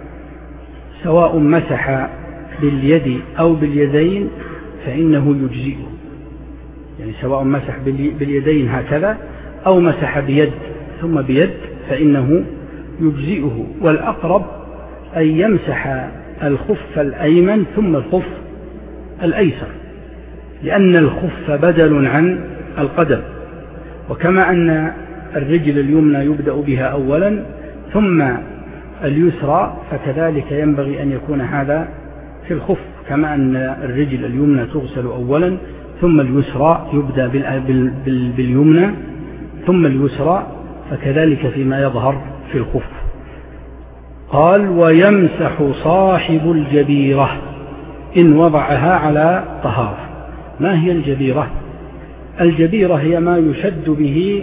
Speaker 2: سواء مسح باليد أو باليدين فإنه يجزئه، يعني سواء مسح باليدين هكذا أو مسح بيد ثم بيد فإنه يجزئه، والأقرب أن يمسح الخف الأيمن ثم الخف الأيسر، لأن الخف بدل عن القدم، وكما أن الرجل اليمنى يبدأ بها أولا ثم اليسرى فكذلك ينبغي أن يكون هذا في الخف، كما أن الرجل اليمنى تغسل أولا ثم اليسرى يبدأ باليمنى ثم اليسرى، فكذلك فيما يظهر في الخف. قال ويمسح صاحب الجبيرة إن وضعها على طهارة. ما هي الجبيرة؟ الجبيرة هي ما يشد به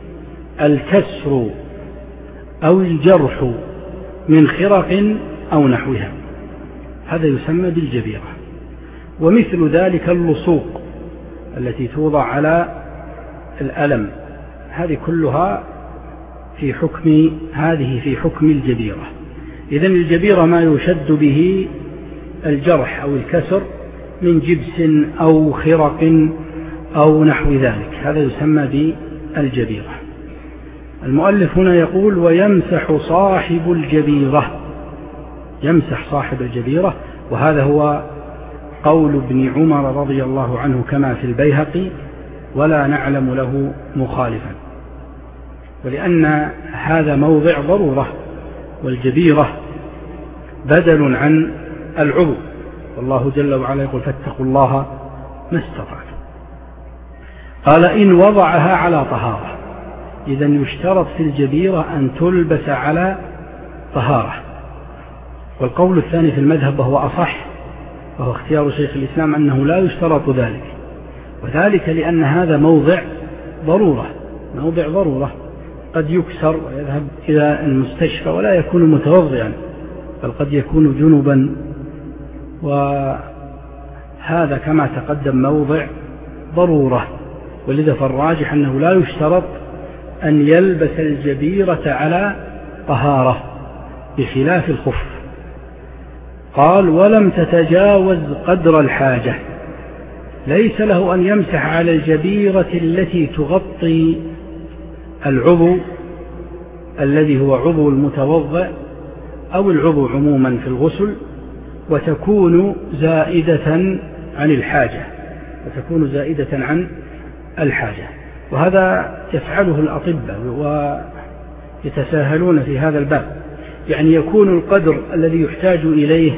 Speaker 2: الكسر أو الجرح من خرق أو نحوها، هذا يسمى بالجبيرة. ومثل ذلك اللصوق التي توضع على الألم، هذه كلها في حكم هذه في حكم الجبيرة. إذن الجبيرة ما يشد به الجرح أو الكسر من جبس أو خرق أو نحو ذلك، هذا يسمى بالجبيرة. المؤلف هنا يقول ويمسح صاحب الجبيرة، يمسح صاحب الجبيرة، وهذا هو قول ابن عمر رضي الله عنه كما في البيهقي، ولا نعلم له مخالفا، ولأن هذا موضع ضرورة، والجبيرة بدل عن العضو، والله جل وعلا يقول فاتقوا الله ما استطعتم. قال إن وضعها على طهارة، إذن يشترط في الجبيرة أن تلبس على طهارة. والقول الثاني في المذهب وهو أصح، وهو اختيار شيخ الإسلام، أنه لا يشترط ذلك، وذلك لأن هذا موضع ضرورة، موضع ضرورة قد يكسر ويذهب إلى المستشفى ولا يكون متوضئا، بل قد يكون جنبا، وهذا كما تقدم موضع ضرورة. ولذا فالراجح أنه لا يشترط أن يلبس الجبيرة على طهارة بخلاف الخف. قال ولم تتجاوز قدر الحاجة، ليس له أن يمسح على الجبيرة التي تغطي العضو الذي هو عضو المتوضئ أو العضو عموما في الغسل، وتكون زائدة عن الحاجة، وتكون زائدة عن الحاجة. وهذا يفعله الأطباء ويتساهلون في هذا الباب، يعني يكون القدر الذي يحتاج إليه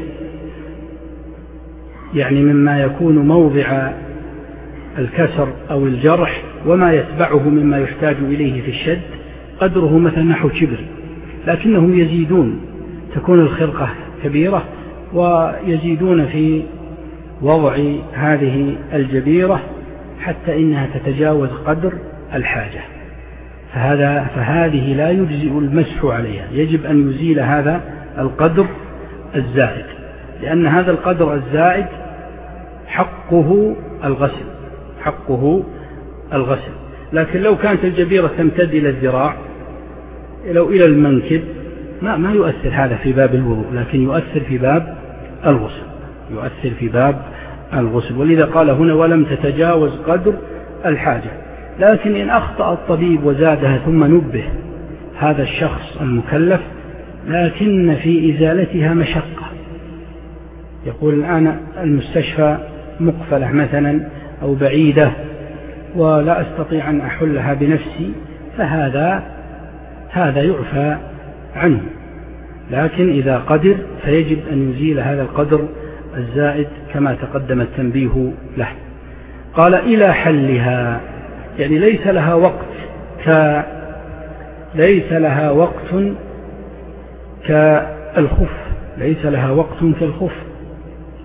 Speaker 2: يعني مما يكون موضع الكسر أو الجرح وما يتبعه مما يحتاج إليه في الشد قدره مثلا نحو شبر، لكنهم يزيدون، تكون الخرقة كبيرة ويزيدون في وضع هذه الجبيرة حتى إنها تتجاوز قدر الحاجة، فهذا فهذه لا يجزئ المسح عليها، يجب أن يزيل هذا القدر الزائد، لأن هذا القدر الزائد حقه الغسل، حقه الغسل. لكن لو كانت الجبيرة تمتد إلى الذراع لو إلى المنكب ما ما يؤثر هذا في باب الوضوء، لكن يؤثر في باب الغسل، يؤثر في باب الغسل. ولذا قال هنا ولم تتجاوز قدر الحاجة. لكن إن أخطأ الطبيب وزادها ثم نبه هذا الشخص المكلف، لكن في إزالتها مشقة، يقول الآن المستشفى مقفلة مثلا أو بعيدة ولا أستطيع أن أحلها بنفسي، فهذا هذا يعفى عنه. لكن إذا قدر فيجب أن يزيل هذا القدر الزائد كما تقدم التنبيه له. قال إلى حلها، يعني ليس لها وقت ك ليس لها وقت كالخف، ليس لها وقت كالخف،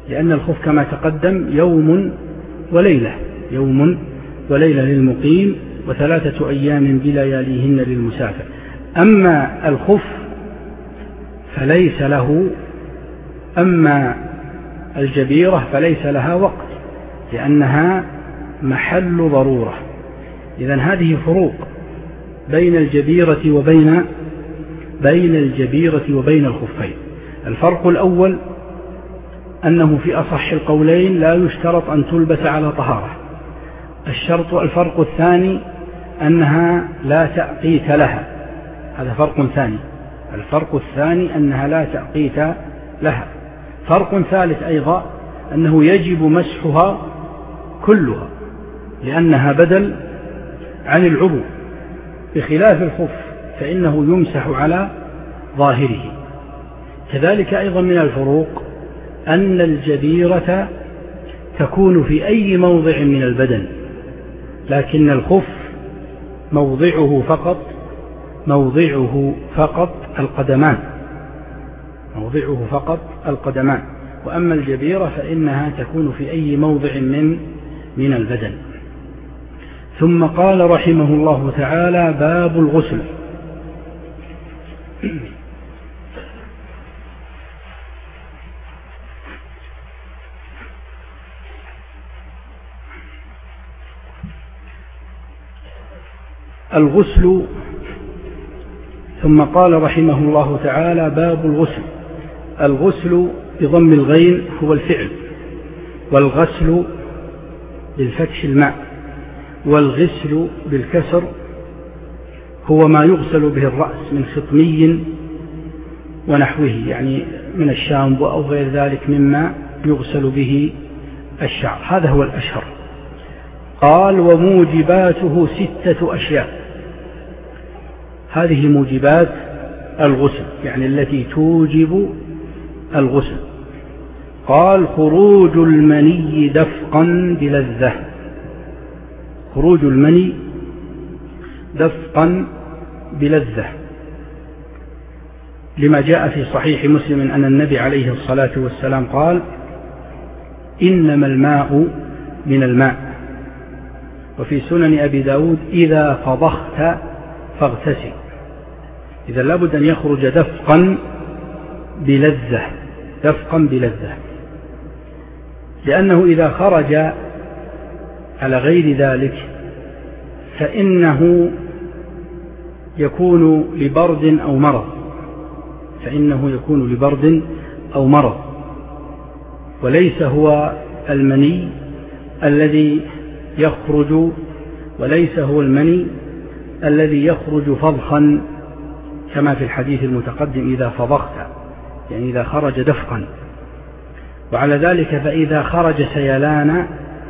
Speaker 2: لأن الخوف كما تقدم يوم وليلة، يوم وليلة للمقيم وثلاثة أيام بلياليهن للمسافر. أما الخف فليس له أما الجبيرة فليس لها وقت لأنها محل ضرورة. إذن هذه فروق بين الجبيرة وبين بين الجبيرة وبين الخفين. الفرق الأول أنه في أصح القولين لا يشترط أن تلبس على طهارة. الشرط الفرق الثاني أنها لا تأقيت لها، هذا فرق ثاني. الفرق الثاني أنها لا تأقيت لها. فرق ثالث أيضا أنه يجب مسحها كلها لأنها بدل عن العضو، بخلاف الخف فإنه يمسح على ظاهره. كذلك أيضا من الفروق أن الجبيرة تكون في أي موضع من البدن، لكن الخف موضعه فقط موضعه فقط القدمان موضعه فقط القدمان وأما الجبيرة فإنها تكون في أي موضع من من البدن. ثم قال رحمه الله تعالى: باب الغسل. الغسل. ثم قال رحمه الله تعالى: باب الغسل. الغسل بضم الغين هو الفعل، والغسل بالفتح الماء، والغسل بالكسر هو ما يغسل به الرأس من خطمي ونحوه، يعني من الشامبو أو غير ذلك مما يغسل به الشعر، هذا هو الأشهر. قال: وموجباته ستة أشياء. هذه موجبات الغسل يعني التي توجب الغسل. قال: خروج المني دفقا بلذة. خروج المني دفقا بلذة لما جاء في صحيح مسلم أن النبي عليه الصلاة والسلام قال: إنما الماء من الماء. وفي سنن أبي داود: إذا فضخت فاغتسل. إذا لابد أن يخرج دفقا بلذة دفقا بلذة لأنه إذا خرج على غير ذلك فإنه يكون لبرد أو مرض فإنه يكون لبرد أو مرض وليس هو المني الذي يخرج وليس هو المني الذي يخرج فضخا كما في الحديث المتقدم: إذا فضخت، يعني إذا خرج دفقا. وعلى ذلك فإذا خرج سيلانا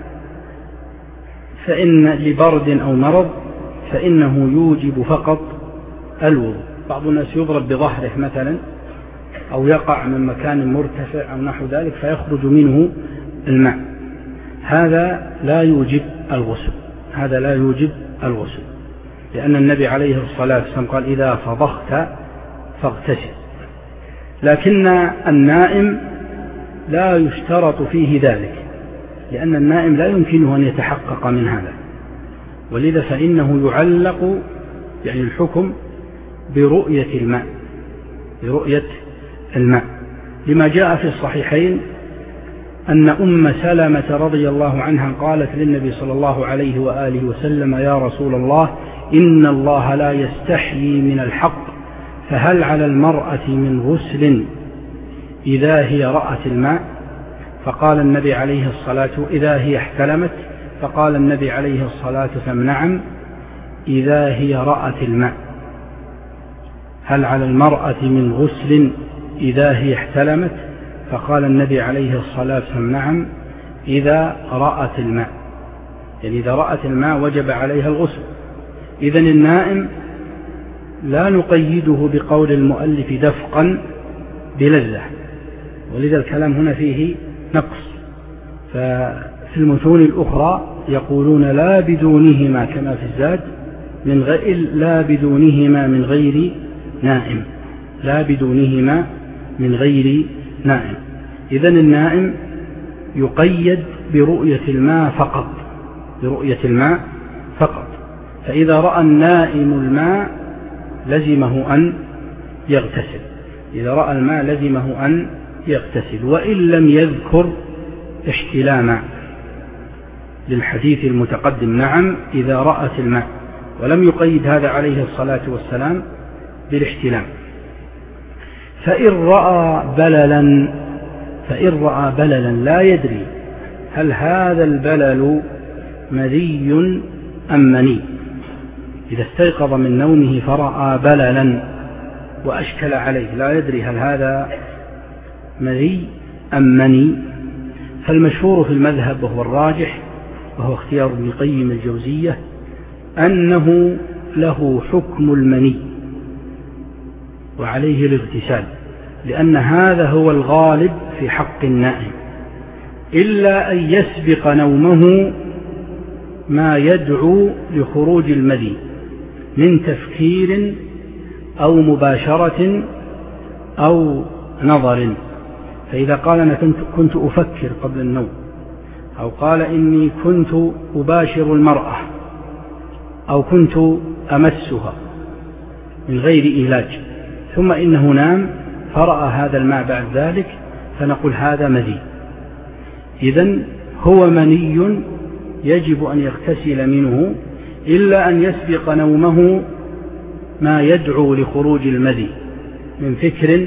Speaker 2: فإن لبرد أو مرض فإنه يوجب فقط الوضوء. بعض الناس يضرب بظهره مثلا أو يقع من مكان مرتفع أو نحو ذلك فيخرج منه الماء، هذا لا يوجب الغسل هذا لا يوجب الغسل لأن النبي عليه الصلاة والسلام قال: إذا فضخت فاغتسل. لكن النائم لا يشترط فيه ذلك لأن النائم لا يمكنه أن يتحقق من هذا، ولذا فإنه يعلق يعني الحكم برؤية الماء برؤية الماء لما جاء في الصحيحين أن أم سلمة رضي الله عنها قالت للنبي صلى الله عليه وآله وسلم: يا رسول الله، إن الله لا يستحيي من الحق، فهل على المرأة من غسل إذا هي رأت الماء؟ فقال النبي عليه الصلاة إذا هي احتلمت فقال النبي عليه الصلاة والسلام: نعم، إذا هي رأت الماء. هل على المرأة من غسل إذا هي احتلمت؟ فقال النبي عليه الصلاة والسلام: نعم، إذا رأت الماء، يعني إذا رأت الماء وجب عليها الغسل. إذن النائم لا نقيده بقول المؤلف دفقا بلذة، ولذا الكلام هنا فيه نقص. ففي المتون الأخرى يقولون لا بدونهما كما في الزاد من غير لا بدونهما من غير نائم لا بدونهما من غير نائم. إذن النائم يقيد برؤية الماء فقط، برؤية الماء فقط. فإذا رأى النائم الماء لزمه أن يغتسل، إذا رأى الماء لزمه أن يغتسل، وإن لم يذكر احتلاما للحديث المتقدم. نعم إذا رأت الماء، ولم يقيد هذا عليه الصلاة والسلام بالاحتلام. فإن رأى بللا فإن رأى بللا لا يدري هل هذا البلل مذي أم مني، إذا استيقظ من نومه فرأى بللا وأشكل عليه لا يدري هل هذا مذي أم مني، فالمشهور في المذهب وهو الراجح وهو اختيار ابن القيم الجوزية أنه له حكم المني وعليه الاغتسال، لأن هذا هو الغالب في حق النائم، إلا أن يسبق نومه ما يدعو لخروج المذي من تفكير أو مباشرة أو نظر. فإذا قال أنا كنت أفكر قبل النوم، أو قال إني كنت أباشر المرأة، أو كنت أمسها من غير إيلاج، ثم إنه نام فرأى هذا الماء بعد ذلك، فنقول هذا مذي. إذن هو مني يجب أن يغتسل منه، إلا أن يسبق نومه ما يدعو لخروج المذي من فكر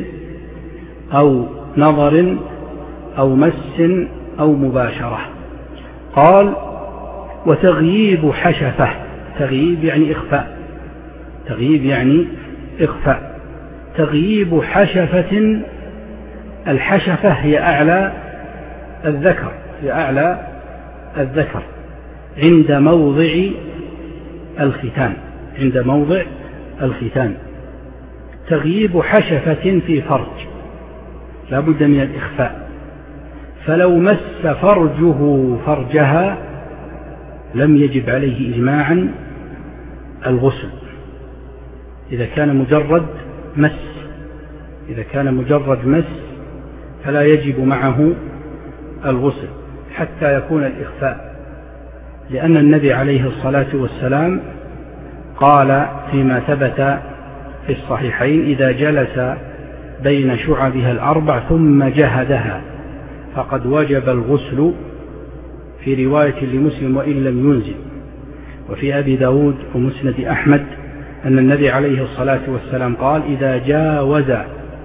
Speaker 2: أو نظر أو مس أو مباشرة. قال وتغييب حشفة، تغييب يعني إخفاء، تغييب يعني إخفاء. تغييب حشفة، الحشفة هي أعلى الذكر، هي أعلى الذكر عند موضع الختان، عند موضع الختان. تغييب حشفة في فرج لا بد من الإخفاء، فلو مس فرجه فرجها لم يجب عليه إجماعا الغسل إذا كان مجرد مس، إذا كان مجرد مس فلا يجب معه الغسل حتى يكون الإخفاء، لأن النبي عليه الصلاة والسلام قال فيما ثبت في الصحيحين إذا جلس بين شعبها الأربع ثم جهدها فقد وجب الغسل، في رواية لمسلم وإن لم ينزل. وفي أبي داود ومسند أحمد أن النبي عليه الصلاة والسلام قال إذا جاوز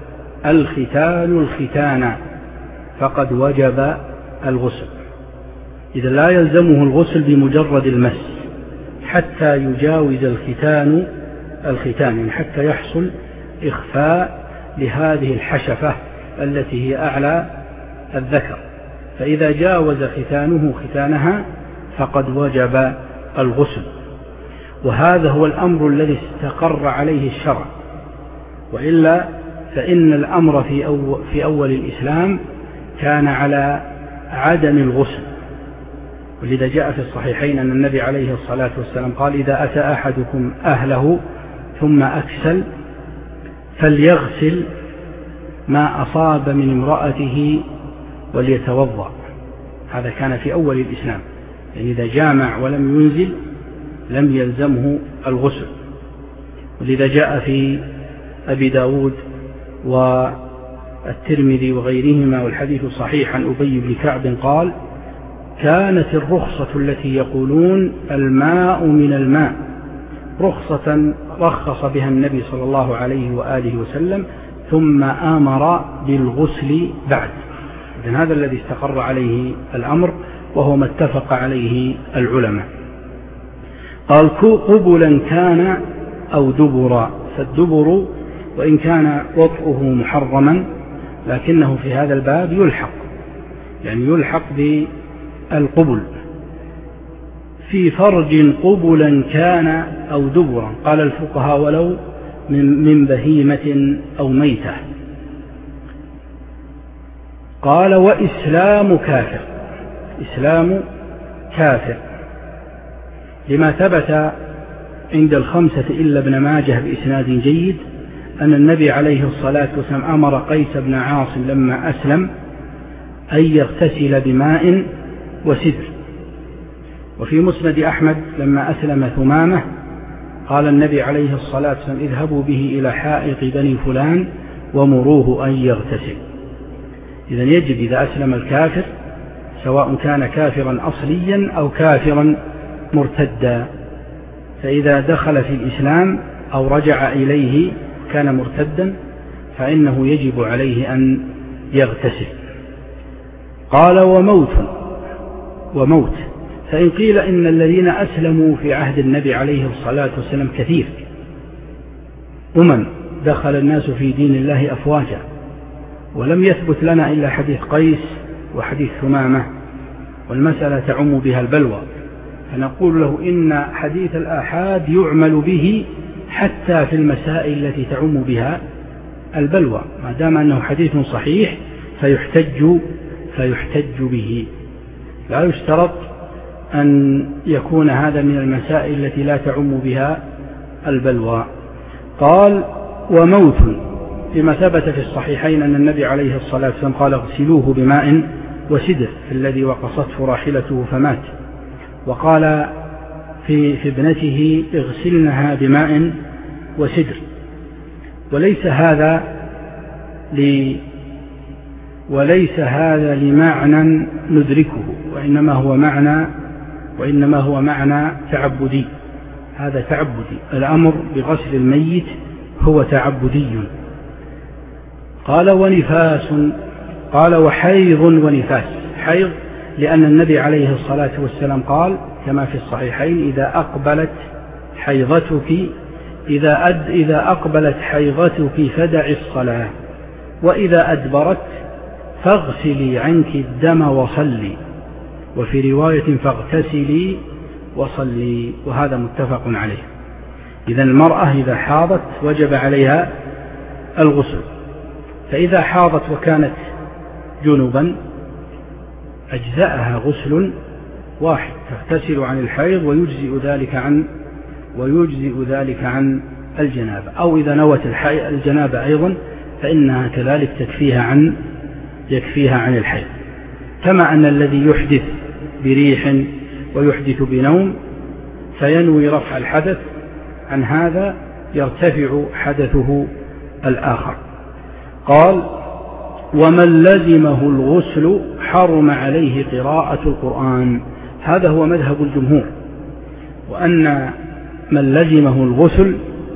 Speaker 2: الختان الختان فقد وجب الغسل. إذا لا يلزمه الغسل بمجرد المس حتى يجاوز الختان الختان، يعني حتى يحصل إخفاء لهذه الحشفة التي هي أعلى الذكر. فإذا جاوز ختانه ختانها فقد وجب الغسل، وهذا هو الأمر الذي استقر عليه الشرع، وإلا فإن الأمر في أول, في أول الإسلام كان على عدم الغسل. ولذا جاء في الصحيحين أن النبي عليه الصلاة والسلام قال إذا أتى أحدكم أهله ثم أكسل فليغسل ما أصاب من امرأته وليتوضأ. هذا كان في أول الإسلام، يعني إذا جامع ولم ينزل لم يلزمه الغسل. ولذا جاء في أبي داود والترمذي وغيرهما والحديث صحيح عن أبي بن كعب قال كانت الرخصة التي يقولون الماء من الماء رخصة رخص بها النبي صلى الله عليه وآله وسلم ثم آمر بالغسل بعد. إذن هذا الذي استقر عليه الأمر وهو ما اتفق عليه العلماء. قال قبلا كان أو دبرا، فالدبر وإن كان وطئه محرما لكنه في هذا الباب يلحق، يعني يلحق بالقبل. في فرج قبلا كان أو دبرا، قال الفقهاء ولو من, من بهيمة أو ميتة. قال وإسلام كافر، إسلام كافر لما ثبت عند الخمسة إلا ابن ماجه بإسناد جيد أن النبي عليه الصلاة والسلام أمر قيس بن عاصم لما أسلم أن يغتسل بماء وسدر. وفي مسند أحمد لما أسلم ثمامة قال النبي عليه الصلاة والسلام اذهبوا به إلى حائط بني فلان ومروه أن يغتسل. إذن يجب إذا أسلم الكافر سواء كان كافرا أصليا أو كافرا مرتدا، فإذا دخل في الإسلام أو رجع إليه كان مرتدا فإنه يجب عليه أن يغتسل. قال وموت وموت فإن قيل إن الذين أسلموا في عهد النبي عليه الصلاة والسلام كثير، أمم دخل الناس في دين الله أفواجا، ولم يثبت لنا إلا حديث قيس وحديث ثمامة، والمسألة تعم بها البلوى، فنقول له إن حديث الآحاد يعمل به حتى في المسائل التي تعم بها البلوى، ما دام أنه حديث صحيح فيحتج فيحتج به، لا يشترط أن يكون هذا من المسائل التي لا تعم بها البلوى. قال وموت فيما ثبت في الصحيحين أن النبي عليه الصلاة والسلام قال اغسلوه بماء وسدر في الذي وقصته راحلته فمات، وقال في, في ابنته اغسلنها بماء وسدر. وليس هذا ل وليس هذا لمعنى ندركه، وإنما هو معنى وإنما هو معنى تعبدي، هذا تعبدي، الأمر بغسل الميت هو تعبدي. قال ونفاس، قال وحيض ونفاس، حيض لأن النبي عليه الصلاة والسلام قال كما في الصحيحين إذا أقبلت حيضتك إذا, أد إذا أقبلت حيضتك فدع الصلاة، وإذا أدبرت فاغسلي عنك الدم وصلي، وفي رواية فاغتسلي وصلي، وهذا متفق عليه. إذا المرأة إذا حاضت وجب عليها الغسل، فإذا حاضت وكانت جنبا أجزأها غسل واحد، تغتسل عن الحيض ويجزئ ذلك عن ويجزئ ذلك عن الجنابة، أو إذا نوت الجنابة أيضا فإنها كذلك تكفيها عن يكفيها عن الحيض، كما أن الذي يحدث بريح ويحدث بنوم فينوي رفع الحدث عن هذا يرتفع حدثه الآخر. قال ومن لزمه الغسل حرم عليه قراءة القرآن، هذا هو مذهب الجمهور، وأن من لزمه الغسل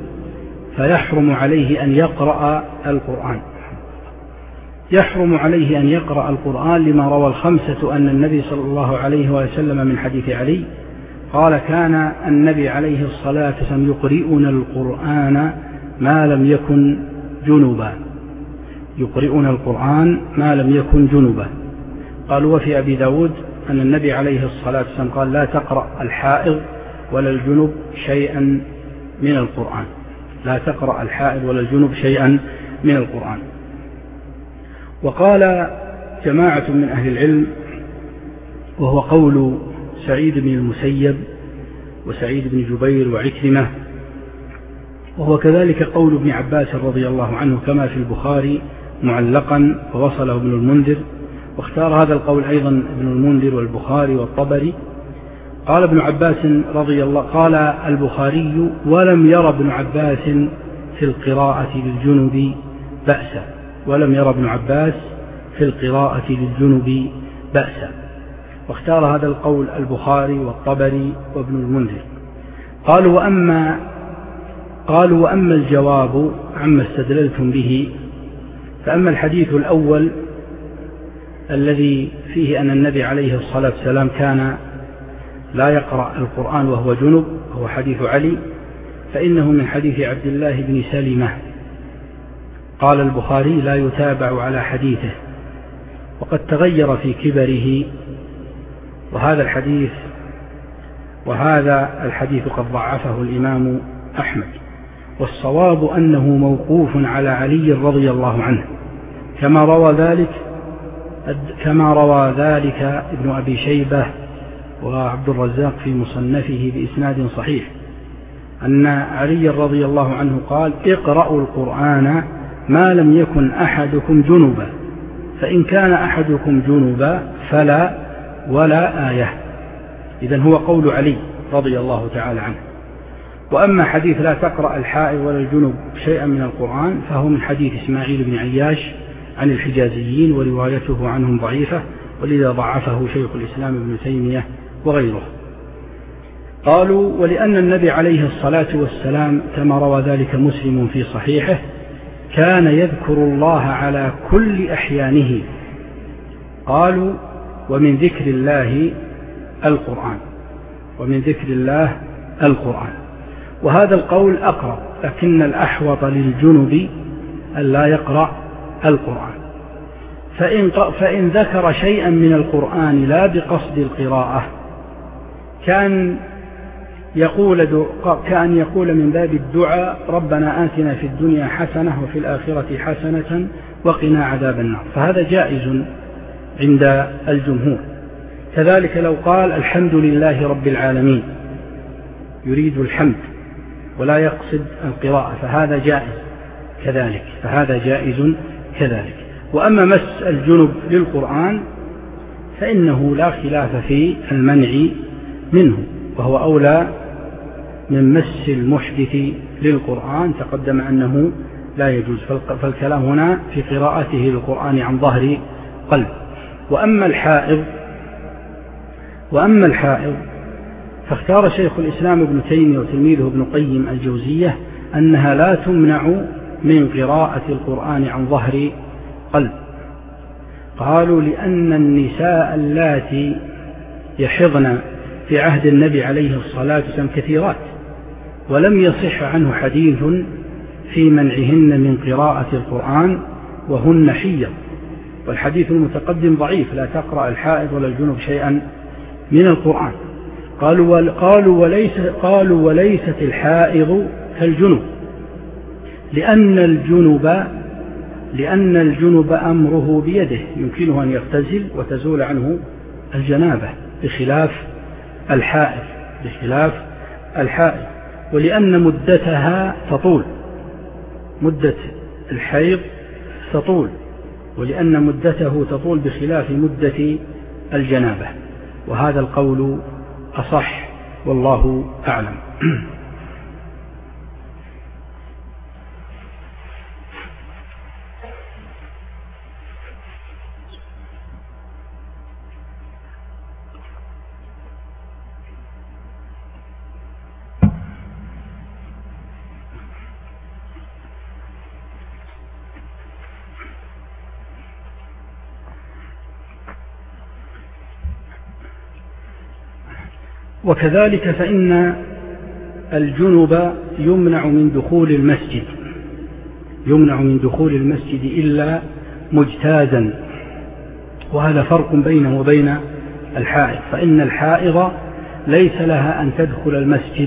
Speaker 2: فيحرم عليه أن يقرأ القرآن، يحرم عليه أن يقرأ القرآن لما روى الخمسة أن النبي صلى الله عليه وسلم من حديث علي قال كان النبي عليه الصلاة والسلام يقرئنا القرآن ما لم يكن جنبا، يقرئنا القرآن ما لم يكن جنبا. قالوا وفي أبي داود أن النبي عليه الصلاة والسلام قال لا تقرأ الحائض ولا الجنب شيئا من القرآن، لا تقرأ الحائض ولا الجنب شيئا من القرآن. وقال جماعة من أهل العلم وهو قول سعيد بن المسيب وسعيد بن جبير وعكرمة، وهو كذلك قول ابن عباس رضي الله عنه كما في البخاري معلقا ووصله ابن المنذر، واختار هذا القول أيضا ابن المنذر والبخاري والطبري. قال ابن عباس رضي الله قال البخاري ولم ير ابن عباس في القراءة للجنب بأسا، ولم ير ابن عباس في القراءة للجنب بأسا، واختار هذا القول البخاري والطبري وابن المنذر. قالوا وأما قالوا وأما الجواب عما استدللتم به، فأما الحديث الأول الذي فيه أن النبي عليه الصلاة والسلام كان لا يقرأ القرآن وهو جنب، هو حديث علي، فإنه من حديث عبد الله بن سلمة، قال البخاري لا يتابع على حديثه وقد تغير في كبره، وهذا الحديث وهذا الحديث قد ضعفه الإمام أحمد، والصواب أنه موقوف على علي رضي الله عنه، كما روى ذلك كما روى ذلك ابن أبي شيبة وعبد الرزاق في مصنفه بإسناد صحيح أن علي رضي الله عنه قال اقرأوا القرآن ما لم يكن أحدكم جنبا فإن كان أحدكم جنبا فلا ولا آية. إذن هو قول علي رضي الله تعالى عنه. وأما حديث لا تقرأ الحائض ولا الجنب شيئا من القرآن فهو من حديث إسماعيل بن عياش عن الحجازيين، وروايته عنهم ضعيفة، ولذا ضعفه شيخ الإسلام ابن تيمية وغيره. قالوا: ولأن النبي عليه الصلاة والسلام كما روى ذلك مسلم في صحيحه كان يذكر الله على كل أحيانه. قالوا: ومن ذكر الله القرآن، ومن ذكر الله القرآن. وهذا القول أقرب، لكن الأحوط للجنب أن لا يقرأ القرآن. فإن, فإن ذكر شيئا من القرآن لا بقصد القراءة كان يقول, كان يقول من باب الدعاء: ربنا آتنا في الدنيا حسنة وفي الآخرة حسنة وقنا عذاب النار، فهذا جائز عند الجمهور. كذلك لو قال: الحمد لله رب العالمين، يريد الحمد ولا يقصد القراءة، فهذا جائز كذلك، فهذا جائز كذلك. وأما مس الجنب للقرآن فإنه لا خلاف في المنع منه، وهو أولى من مس المحدث للقرآن، تقدم أنه لا يجوز، فالكلام هنا في قراءته للقرآن عن ظهر قلب. وأما الحائض وأما الحائض فاختار شيخ الإسلام ابن تيمية وتلميذه ابن قيم الجوزية أنها لا تمنع من قراءة القرآن عن ظهر قلب. قالوا: لأن النساء اللاتي يحضن في عهد النبي عليه الصلاة والسلام كثيرات، ولم يصح عنه حديث في منعهن من قراءة القرآن وهن حيض، والحديث المتقدم ضعيف: لا تقرأ الحائض ولا الجنب شيئا من القرآن. قالوا قالوا وليس قالوا وليست الحائض كالجنب، لأن الجنب لأن الجنب أمره بيده، يمكنه أن يغتسل وتزول عنه الجنابة، بخلاف الحائض بخلاف الحائض ولأن مدتها تطول، مدة الحيض تطول، ولأن مدته تطول بخلاف مدة الجنابة، وهذا القول أصح والله أعلم. وكذلك فإن الجنب يمنع من دخول المسجد يمنع من دخول المسجد إلا مجتازا، وهذا فرق بينه وبين الحائض، فإن الحائض ليس لها أن تدخل المسجد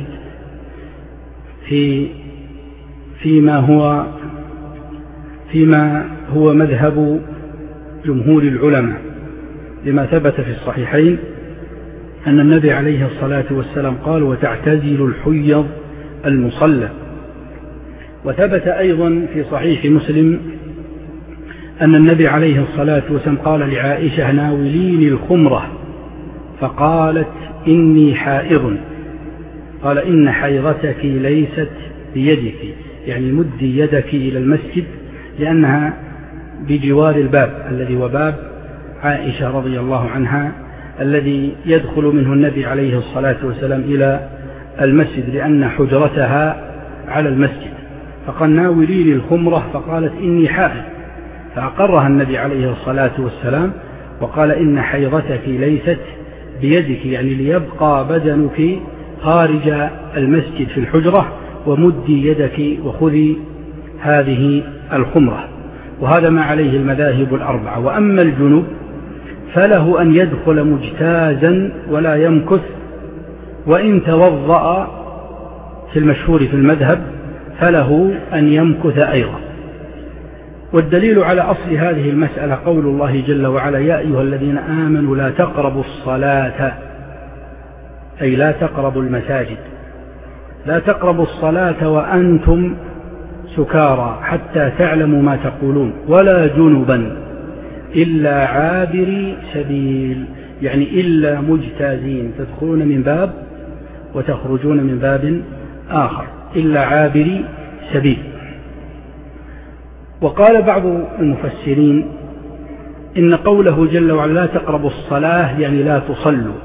Speaker 2: في فيما هو فيما هو مذهب جمهور العلماء، لما ثبت في الصحيحين أن النبي عليه الصلاة والسلام قال: وتعتزل الحيض المصلى. وثبت أيضا في صحيح مسلم أن النبي عليه الصلاة والسلام قال لعائشة: ناوليني الخمرة، فقالت: إني حائض. قال: إن حيضتك ليست بيدك، يعني مدي يدك إلى المسجد، لأنها بجوار الباب الذي هو باب عائشة رضي الله عنها الذي يدخل منه النبي عليه الصلاة والسلام إلى المسجد، لأن حجرتها على المسجد. فقال: ناوليني الخمرة، فقالت: إني حائض، فأقرها النبي عليه الصلاة والسلام وقال: إن حيضتك ليست بيدك، يعني ليبقى بدنك خارج المسجد في الحجرة، ومدي يدك وخذي هذه الخمرة. وهذا ما عليه المذاهب الأربعة. وأما الجنوب فله أن يدخل مجتازا ولا يمكث، وإن توضأ في المشهور في المذهب فله أن يمكث أيضا. والدليل على أصل هذه المسألة قول الله جل وعلا: يا أيها الذين آمنوا لا تقربوا الصلاة، أي لا تقربوا المساجد، لا تقربوا الصلاة وأنتم سكارى حتى تعلموا ما تقولون، ولا جنبا إلا عابري سبيل، يعني إلا مجتازين، تدخلون من باب وتخرجون من باب آخر، إلا عابري سبيل. وقال بعض المفسرين إن قوله جل وعلا لا تقربوا الصلاة يعني لا تصلوا،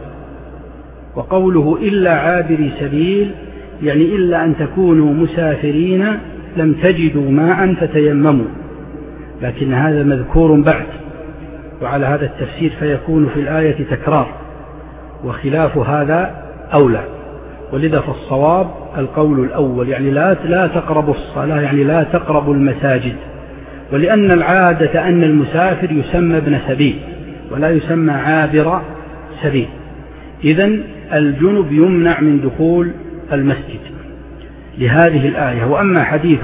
Speaker 2: وقوله إلا عابري سبيل يعني إلا أن تكونوا مسافرين لم تجدوا ماء فتيمموا، لكن هذا مذكور بعد، وعلى هذا التفسير فيكون في الآية تكرار، وخلاف هذا أولى، ولذا فالصواب القول الأول، يعني لا لا تقربوا الصلاة يعني لا تقربوا المساجد، ولأن العادة أن المسافر يسمى ابن سبيل ولا يسمى عابر سبيل، إذن الجنب يمنع من دخول المسجد لهذه الآية. وأما حديث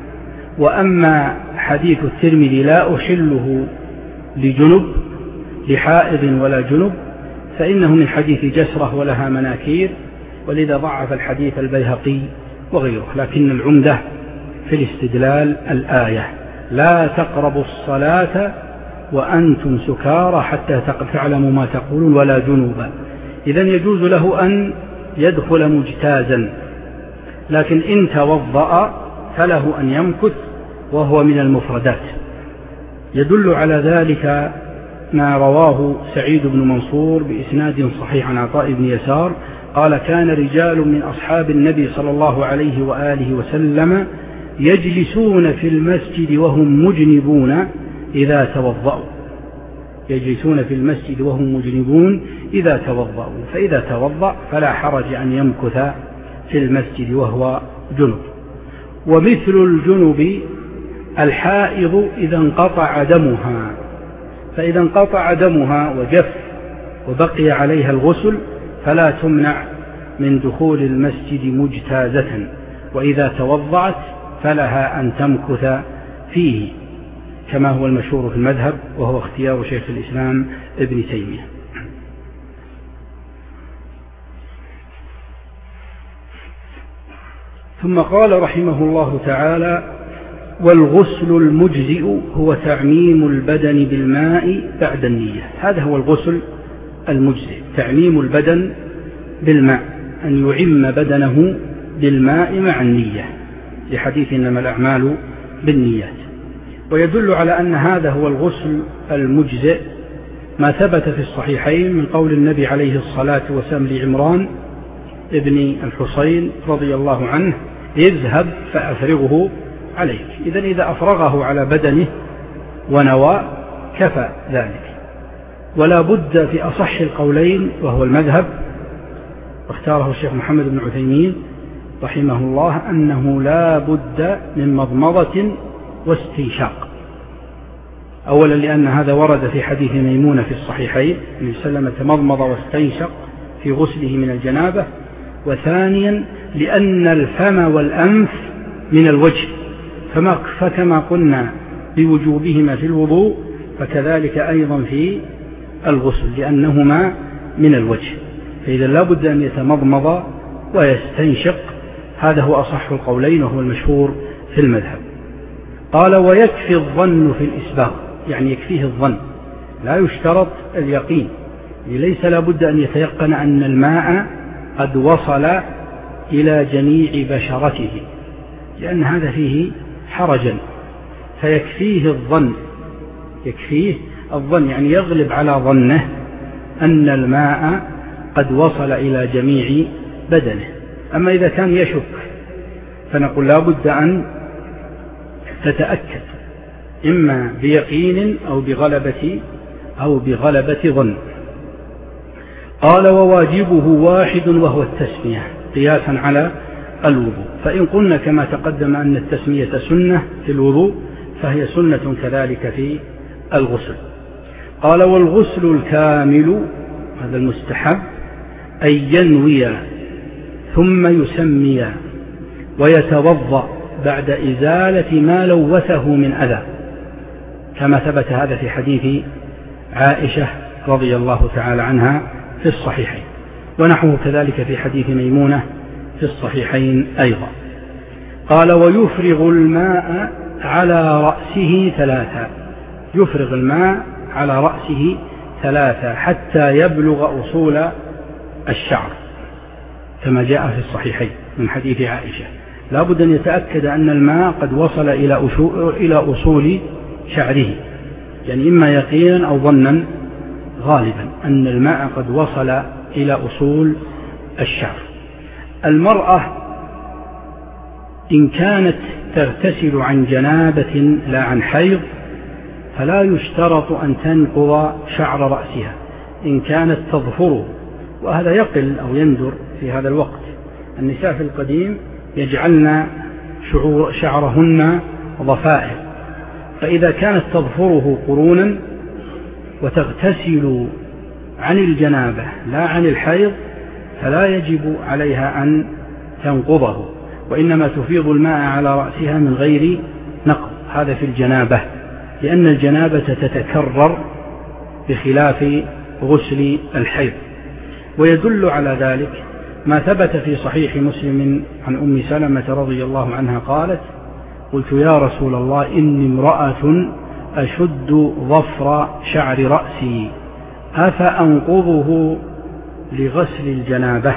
Speaker 2: وأما حديث الترمذي لا أحله لجنب لحائض ولا جنب فإنه من حديث جسرة ولها مناكير، ولذا ضعف الحديث البيهقي وغيره، لكن العمدة في الاستدلال الآية لا تقربوا الصلاة وأنتم سكارى حتى تعلموا ما تقولون ولا جنوبا. إذن يجوز له أن يدخل مجتازا، لكن إن توضأ فله أن يمكث وهو من المفردات. يدل على ذلك ما رواه سعيد بن منصور بإسناد صحيح عن عطاء بن يسار قال كان رجال من أصحاب النبي صلى الله عليه وآله وسلم يجلسون في المسجد وهم مجنبون إذا توضأوا، يجلسون في المسجد وهم مجنبون إذا توضأوا، فإذا توضأ فلا حرج أن يمكث في المسجد وهو جنب. ومثل الجنب الحائض إذا انقطع دمها، فإذا انقطع دمها وجف وبقي عليها الغسل فلا تمنع من دخول المسجد مجتازة، وإذا توضعت فلها أن تمكث فيه كما هو المشهور في المذهب وهو اختيار شيخ الإسلام ابن تيمية. ثم قال رحمه الله تعالى والغسل المجزئ هو تعميم البدن بالماء بعد النية. هذا هو الغسل المجزئ، تعميم البدن بالماء، أن يعم بدنه بالماء مع النية، لحديث إنما الأعمال بالنيات. ويدل على أن هذا هو الغسل المجزئ ما ثبت في الصحيحين من قول النبي عليه الصلاة والسلام لعمران ابن الحصين رضي الله عنه اذهب فأفرغه عليك. إذن إذا أفرغه على بدنه ونوى كفى ذلك. ولا بد في أصح القولين وهو المذهب واختاره الشيخ محمد بن عثيمين رحمه الله أنه لا بد من مضمضة واستنشاق. أولا لأن هذا ورد في حديث ميمونة في الصحيحين النبي صلى الله عليه وسلم تمضمض واستنشق في غسله من الجنابة. وثانيا لأن الفم والأنف من الوجه، فما فكما قلنا بوجوبهما في الوضوء فكذلك أيضا في الغسل لأنهما من الوجه، فإذا لا بد أن يتمضمض ويستنشق. هذا هو أصح القولين وهو المشهور في المذهب. قال ويكفي الظن في الإسباغ، يعني يكفيه الظن لا يشترط اليقين، ليس لا بد أن يتيقن أن الماء قد وصل إلى جميع بشرته لأن هذا فيه حرجا، فيكفيه الظن، يكفيه الظن يعني يغلب على ظنه أن الماء قد وصل إلى جميع بدنه. أما إذا كان يشك فنقول لا بد أن تتأكد إما بيقين أو بغلبة أو بغلبة ظن. قال وواجبه واحد وهو التسمية قياسا على الوضوء، فإن قلنا كما تقدم أن التسمية سنة في الوضوء فهي سنة كذلك في الغسل. قال والغسل الكامل هذا المستحب أن ينوي ثم يسمي ويتوضأ بعد إزالة ما لوثه من أذى، كما ثبت هذا في حديث عائشة رضي الله تعالى عنها في الصحيحين، ونحوه كذلك في حديث ميمونة في الصحيحين أيضا. قال ويفرغ الماء على رأسه ثلاثا، يفرغ الماء على رأسه ثلاثة حتى يبلغ أصول الشعر، كما جاء في الصحيحين من حديث عائشة. لا بد أن يتأكد أن الماء قد وصل إلى أصول شعره، يعني إما يقينا أو ظنا غالبا أن الماء قد وصل إلى أصول الشعر. المرأة إن كانت تغتسل عن جنابة لا عن حيض فلا يشترط أن تنقض شعر رأسها إن كانت تظفره، وهذا يقل أو يندر في هذا الوقت. النساء في القديم يجعلن شعرهن ضفائر، فإذا كانت تظفره قرونا وتغتسل عن الجنابة لا عن الحيض فلا يجب عليها أن تنقضه، وإنما تفيض الماء على رأسها من غير نقض. هذا في الجنابة، لأن الجنابة تتكرر بخلاف غسل الحيض. ويدل على ذلك ما ثبت في صحيح مسلم عن أم سلمة رضي الله عنها قالت: قلت يا رسول الله إني امرأة أشد ظفر شعر رأسي أفأنقضه لغسل الجنابة؟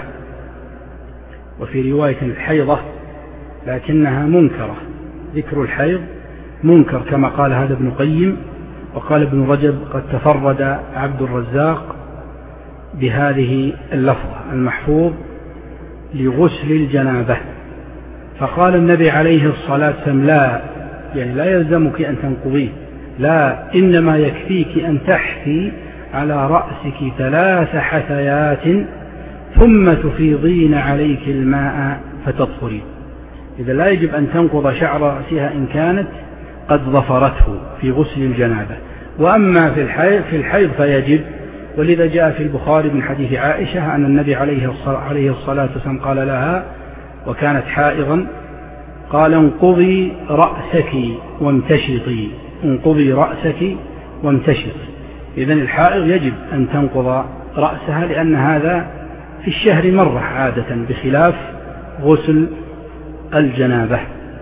Speaker 2: وفي رواية الحيضة لكنها منكرة، ذكر الحيض منكر كما قال هذا ابن قيم. وقال ابن رجب قد تفرد عبد الرزاق بهذه اللفظة المحفوظ لغسل الجنابة. فقال النبي عليه الصلاة والسلام: لا، يعني لا يلزمك أن تنقضيه، لا، إنما يكفيك أن تحثي على رأسك ثلاث حثيات ثم تفيضين عليك الماء فتطهرين. إذا لا يجب أن تنقض شعر رأسها إن كانت قد ظفرته في غسل الجنابة. وأما في الحيض, في الحيض فيجب، ولذا جاء في البخاري من حديث عائشة أن النبي عليه الصلاة والسلام قال لها وكانت حائضا، قال: انقضي رأسك وامتشطي، انقضي رأسك وامتشطي. إذن الحائض يجب أن تنقض رأسها، لأن هذا في الشهر مرة عادة بخلاف غسل الجنابة.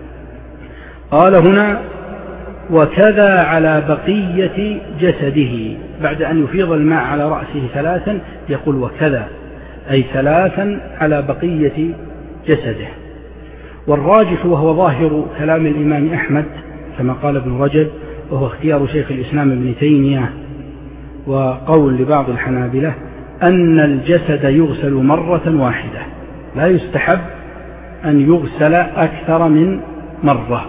Speaker 2: قال هنا: وكذا على بقية جسده، بعد أن يفيض الماء على رأسه ثلاثا يقول وكذا، أي ثلاثا على بقية جسده. والراجح وهو ظاهر كلام الإمام أحمد كما قال ابن رجب، وهو اختيار شيخ الإسلام ابن تيمية وقول لبعض الحنابلة، أن الجسد يغسل مرة واحدة، لا يستحب أن يغسل أكثر من مرة.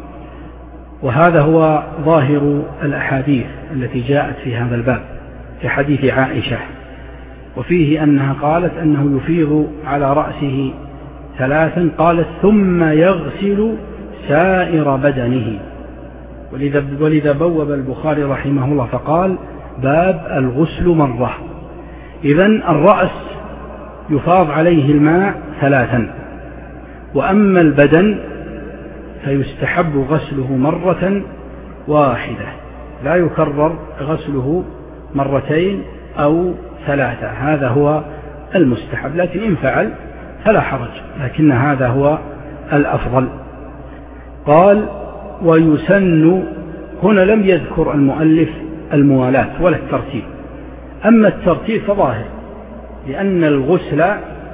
Speaker 2: وهذا هو ظاهر الأحاديث التي جاءت في هذا الباب في حديث عائشة، وفيه أنها قالت أنه يفيض على رأسه ثلاثا، قالت: ثم يغسل سائر بدنه. ولذا, ولذا بوب البخاري رحمه الله فقال: باب الغسل مرة. إذن الرأس يفاض عليه الماء ثلاثا، وأما البدن فيستحب غسله مرة واحدة، لا يكرر غسله مرتين أو ثلاثة، هذا هو المستحب. لكن إن فعل فلا حرج، لكن هذا هو الأفضل. قال: ويسن، هنا لم يذكر المؤلف الموالاة ولا الترتيب، أما الترتيب فظاهر، لأن الغسل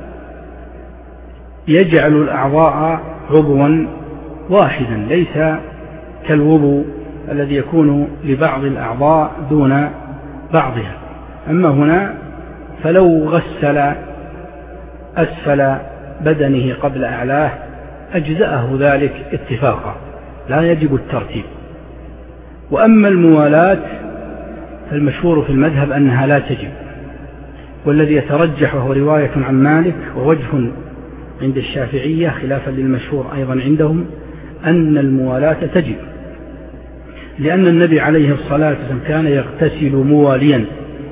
Speaker 2: يجعل الأعضاء عضوا واحدا، ليس كالوضوء الذي يكون لبعض الأعضاء دون بعضها. أما هنا فلو غسل أسفل بدنه قبل أعلاه أجزأه ذلك اتفاقا، لا يجب الترتيب. وأما الموالاة فالمشهور في المذهب أنها لا تجب، والذي يترجح وهو رواية عن مالك ووجه عند الشافعية خلافا للمشهور أيضا عندهم أن الموالاة تجب، لأن النبي عليه الصلاة والسلام كان يغتسل مواليا،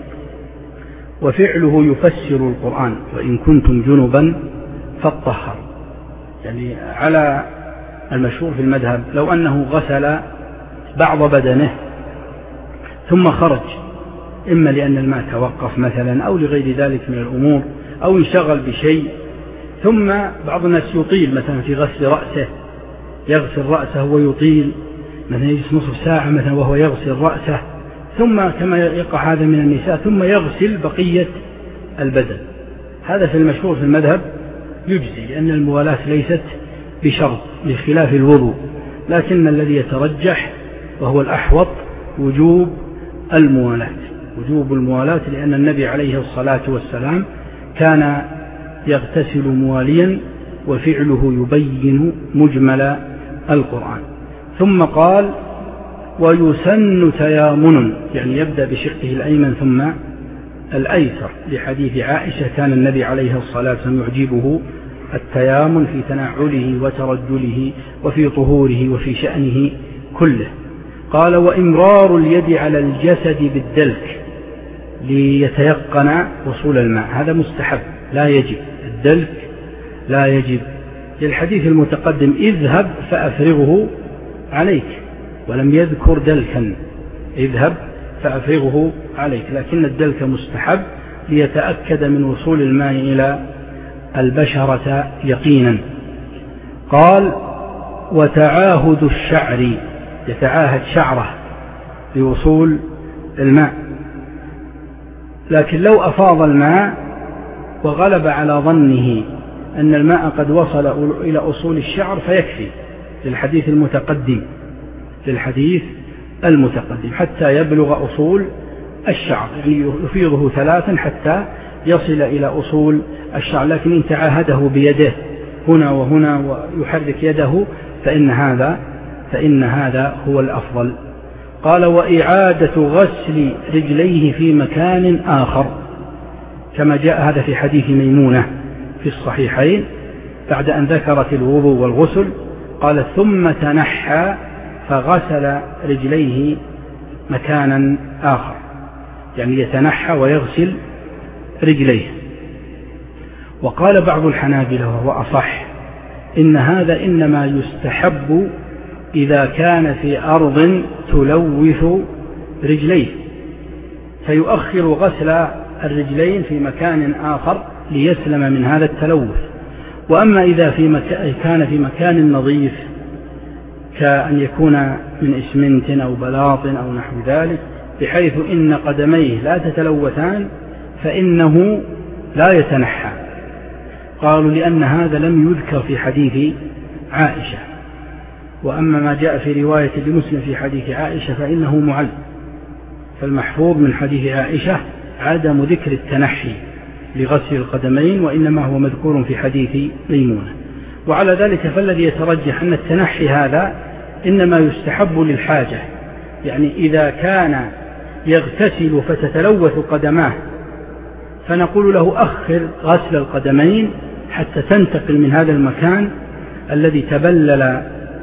Speaker 2: وفعله يفسر القرآن: وإن كنتم جنبا فاطهر. يعني على المشهور في المذهب لو أنه غسل بعض بدنه ثم خرج، إما لأن الماء توقف مثلا أو لغير ذلك من الأمور، أو انشغل بشيء، ثم بعض الناس يطيل مثلا في غسل رأسه، يغسل رأسه ويطيل مثلا يجلس نصف ساعة مثلا وهو يغسل رأسه، ثم كما يقع هذا من النساء ثم يغسل بقية البدن. هذا في المشهور في المذهب يجزي، لأن الموالاة ليست بشرط بخلاف الوضوء، لكن الذي يترجح وهو الأحوط وجوب الموالاة، وجوب الموالاة، لأن النبي عليه الصلاة والسلام كان يغتسل مواليا وفعله يبين مجمل القرآن. ثم قال ويسن تيامن، يعني يبدأ بشقه الأيمن ثم الأيسر، لحديث عائشة كان النبي عليه الصلاة والسلام يعجبه التيامن في تنعله وترجله وفي طهوره وفي شأنه كله. قال وإمرار اليد على الجسد بالدلك ليتيقن وصول الماء، هذا مستحب لا يجب، الدلك لا يجب، للحديث المتقدم اذهب فأفرغه عليك، ولم يذكر دلكا، اذهب فأفرغه عليك، لكن الدلك مستحب ليتأكد من وصول الماء إلى البشرة يقينا. قال وتعاهد الشعر، يتعاهد شعره لوصول الماء، لكن لو أفاض الماء وغلب على ظنه أن الماء قد وصل إلى أصول الشعر فيكفي، للحديث المتقدم للحديث المتقدم حتى يبلغ أصول الشعر، يعني يفيضه ثلاثا حتى يصل إلى أصول الشعر، لكن إن تعاهده بيده هنا وهنا ويحرك يده فإن هذا فإن هذا هو الأفضل. قال وإعادة غسل رجليه في مكان آخر، كما جاء هذا في حديث ميمونة في الصحيحين، بعد أن ذكرت الوضوء والغسل قال ثم تنحى فغسل رجليه مكانا آخر، يعني يتنحى ويغسل رجليه. وقال بعض الحنابلة وهو أصح إن هذا إنما يستحب إذا كان في أرض تلوث رجليه، فيؤخر غسل الرجلين في مكان آخر ليسلم من هذا التلوث. وأما إذا في مكان كان في مكان نظيف كأن يكون من إسمنت أو بلاط أو نحو ذلك بحيث إن قدميه لا تتلوثان فإنه لا يتنحى. قالوا لأن هذا لم يذكر في حديث عائشة، وأما ما جاء في رواية لمسلم في حديث عائشة فإنه معل، فالمحفوظ من حديث عائشة عدم ذكر التنحي لغسل القدمين، وإنما هو مذكور في حديث ميمونة. وعلى ذلك فالذي يترجح أن التنحي هذا إنما يستحب للحاجة، يعني إذا كان يغتسل فتتلوث قدماه فنقول له أخر غسل القدمين حتى تنتقل من هذا المكان الذي تبلل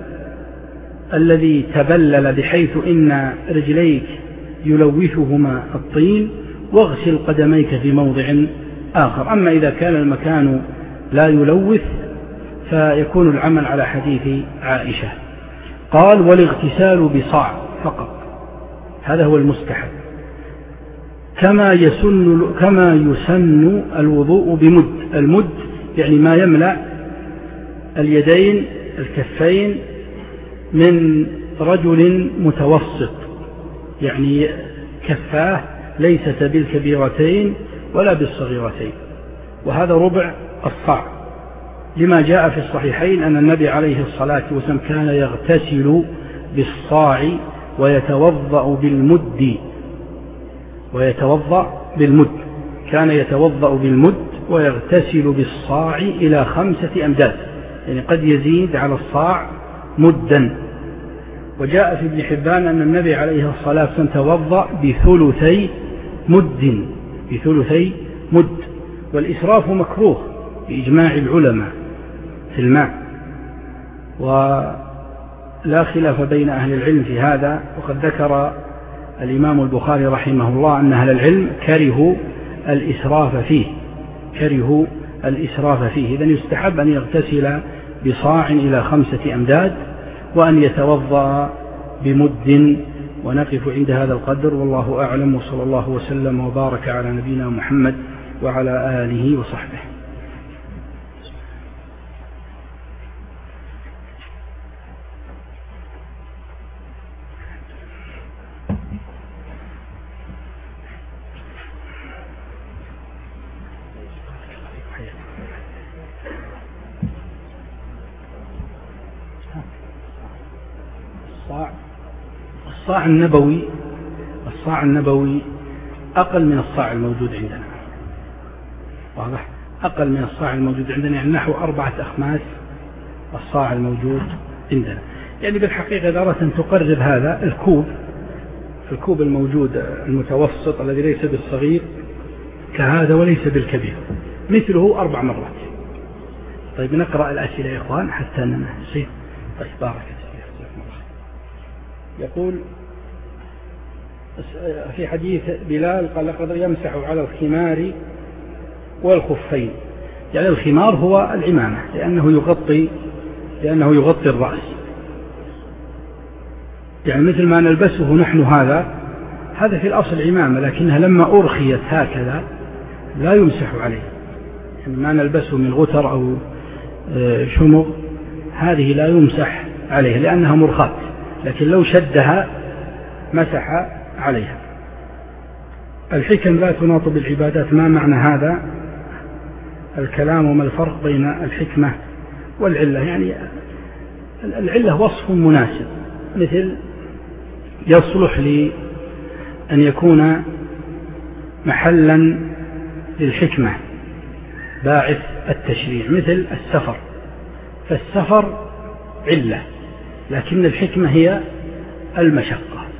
Speaker 2: الذي تبلل بحيث إن رجليك يلوثهما الطين، واغسل قدميك في موضع آخر. أما إذا كان المكان لا يلوث فيكون العمل على حديث عائشة. قال والاغتسال بصاع فقط، هذا هو المستحب، كما يسن كما يسن الوضوء بمد، المد يعني ما يملأ اليدين الكفين من رجل متوسط، يعني كفاه ليست بالكبيرتين ولا بالصغيرتين، وهذا ربع الصاع، لما جاء في الصحيحين أن النبي عليه الصلاة والسلام كان يغتسل بالصاع ويتوضأ بالمد ويتوضأ بالمد كان يتوضأ بالمد ويغتسل بالصاع إلى خمسة أمداد، يعني قد يزيد على الصاع مدا. وجاء في ابن حبان أن النبي عليه الصلاة والسلام توضأ بثلثي مد بثلثي مد والإسراف مكروه بإجماع العلماء في الماء، ولا خلاف بين أهل العلم في هذا. وقد ذكر الإمام البخاري رحمه الله أن أهل العلم كرهوا الإسراف فيه كرهوا الإسراف فيه إذن يستحب أن يغتسل بصاع إلى خمسة أمداد وأن يتوضأ بمد. ونقف عند هذا القدر، والله أعلم، وصلى الله وسلم وبارك على نبينا محمد وعلى آله وصحبه. الصاع الصاع النبوي الصاع النبوي أقل من الصاع الموجود عندنا، واضح؟ أقل من الصاع الموجود عندنا، يعني نحو أربعة أخماس الصاع الموجود عندنا. يعني بالحقيقة إذا أردت أن تقرب هذا الكوب الكوب الموجود المتوسط الذي ليس بالصغير كهذا وليس بالكبير، مثله أربع مرات. طيب نقرأ الأسئلة يا إخوان حتى ننهي. طيب بارك الله. يقول في حديث بلال قال لقد يمسح على الخمار والخفين، يعني الخمار هو العمامة لأنه يغطي لأنه يغطي الرأس، يعني مثل ما نلبسه نحن هذا هذا في الأصل عمامة، لكنها لما أرخيت هكذا لا يمسح عليه، يعني ما نلبسه من غتر أو شمغ هذه لا يمسح عليه لأنها مرخاة، لكن لو شدها مسح عليها. الحكم لا تناط بالعبادات، ما معنى هذا الكلام وما الفرق بين الحكمة والعلة؟ يعني العلة وصف مناسب، مثل يصلح لأن يكون محلا للحكمة باعث التشريع، مثل السفر، فالسفر علة لكن الحكمة هي المشقة.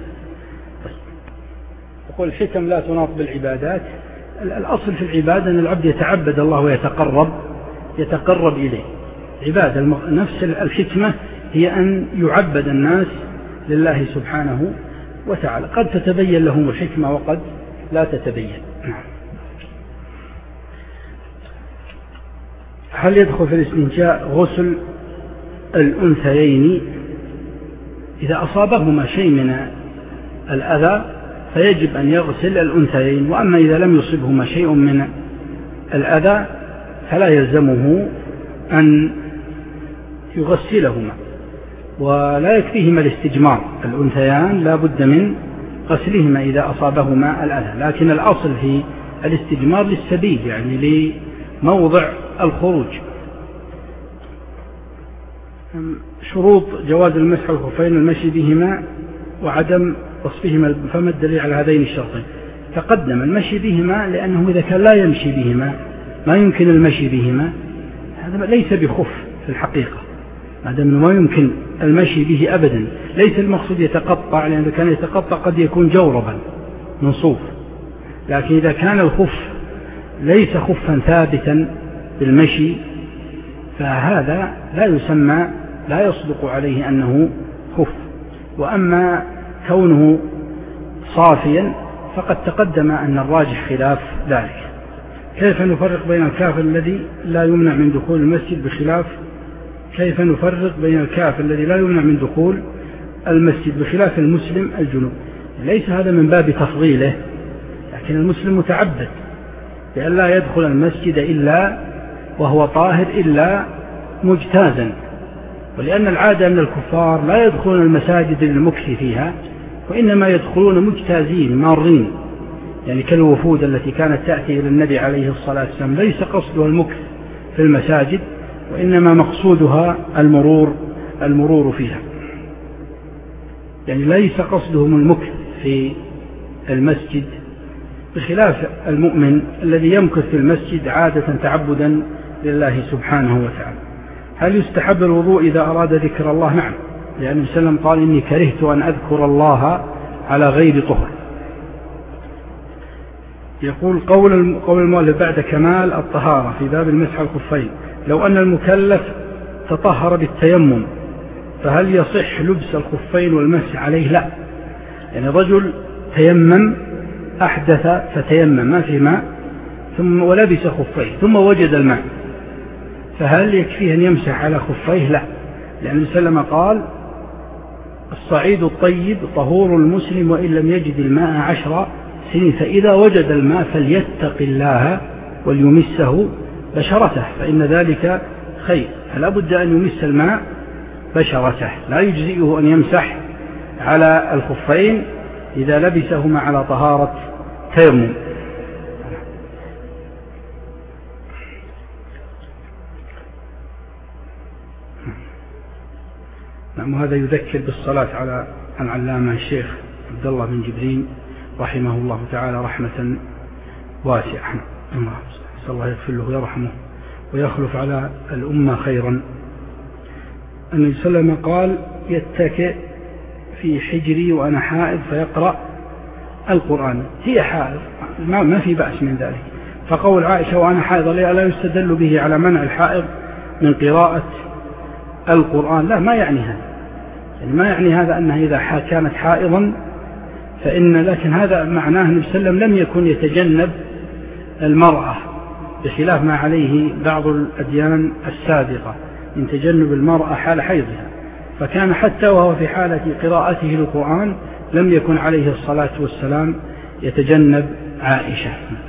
Speaker 2: يقول الحكم لا تناط بالعبادات، الأصل في العبادة أن العبد يتعبد الله ويتقرب يتقرب إليه عبادة. نفس الحكمة هي أن يعبد الناس لله سبحانه وتعالى، قد تتبين لهم الحكمة وقد لا تتبين. هل يدخل في الاستنجاء غسل الأنثيين؟ إذا أصابهما شيء من الأذى فيجب أن يغسل الأنثيين، وأما إذا لم يصبهما شيء من الأذى فلا يلزمه أن يغسلهما، ولا يكفيهما الاستجمار، الأنثيان لا بد من غسلهما إذا أصابهما الأذى، لكن الأصل في الاستجمار للسبيل، يعني لموضع الخروج. شروط جواز المسح الخفين المشي بهما وعدم وصفهما، فما الدليل على هذين الشرطين؟ تقدم المشي بهما لأنه إذا كان لا يمشي بهما ما يمكن المشي بهما هذا ليس بخف في الحقيقة، ما دام ما يمكن المشي به أبدا، ليس المقصود يتقطع، لأنه كان يتقطع قد يكون جوربا من صوف، لكن إذا كان الخف ليس خفا ثابتا بالمشي فهذا لا يسمى لا يصدق عليه أنه خف. وأما كونه صافيا فقد تقدم أن الراجح خلاف ذلك. كيف نفرق بين الكافر الذي لا يمنع من دخول المسجد بخلاف كيف نفرق بين الكافر الذي لا يمنع من دخول المسجد بخلاف المسلم الجنوب؟ ليس هذا من باب تفضيله، لكن المسلم متعبد بأن لا يدخل المسجد إلا وهو طاهر إلا مجتازا، ولأن العادة أن الكفار لا يدخلون المساجد للمكث فيها، وإنما يدخلون مجتازين مارين، يعني كالوفود التي كانت تأتي إلى النبي عليه الصلاة والسلام ليس قصدها المكث في المساجد، وإنما مقصودها المرور المرور فيها، يعني ليس قصدهم المكث في المسجد، بخلاف المؤمن الذي يمكث في المسجد عادة تعبدا لله سبحانه وتعالى. هل يستحب الوضوء إذا أراد ذكر الله؟ نعم، لأن النبي صلى الله عليه وسلم قال إني كرهت أن أذكر الله على غير طهر. يقول قول قول المؤلف بعد كمال الطهارة في باب المسح الخفين، لو أن المكلف تطهر بالتيمم فهل يصح لبس الخفين والمسح عليه؟ لا، يعني رجل تيمم أحدث فتيمم ما في ماء ثم ولبس خفيه ثم وجد الماء، فهل يكفيه أن يمسح على خفيه؟ لا، لأن النبي صلى الله عليه وسلم قال الصعيد الطيب طهور المسلم وإن لم يجد الماء عشر سنين، فإذا وجد الماء فليتق الله وليمسه بشرته فإن ذلك خير. فلا بد أن يمس الماء بشرته، لا يجزئه أن يمسح على الخفين إذا لبسهما على طهارة تيمم. وهذا يذكر بالصلاة على العلامة الشيخ عبد الله بن جبرين رحمه الله تعالى رحمة واسعة. نسأل الله يغفر له ويرحمه ويخلف على الأمة خيرا. النبي صلى الله عليه وسلم قال: يتكئ في حجري وأنا حائض فيقرأ القرآن. هي حائض ما في بأس من ذلك. فقول عائشة وأنا حائض لا يستدل به على منع الحائض من قراءة القرآن، لا، ما يعني هذا، يعني ما يعني هذا أنها إذا كانت حائضا فإن، لكن هذا معناه النبي صلى الله عليه وسلم لم يكن يتجنب المرأة بخلاف ما عليه بعض الأديان السابقة من تجنب المرأة حال حيضها، فكان حتى وهو في حالة قراءته للقرآن لم يكن عليه الصلاة والسلام يتجنب عائشة.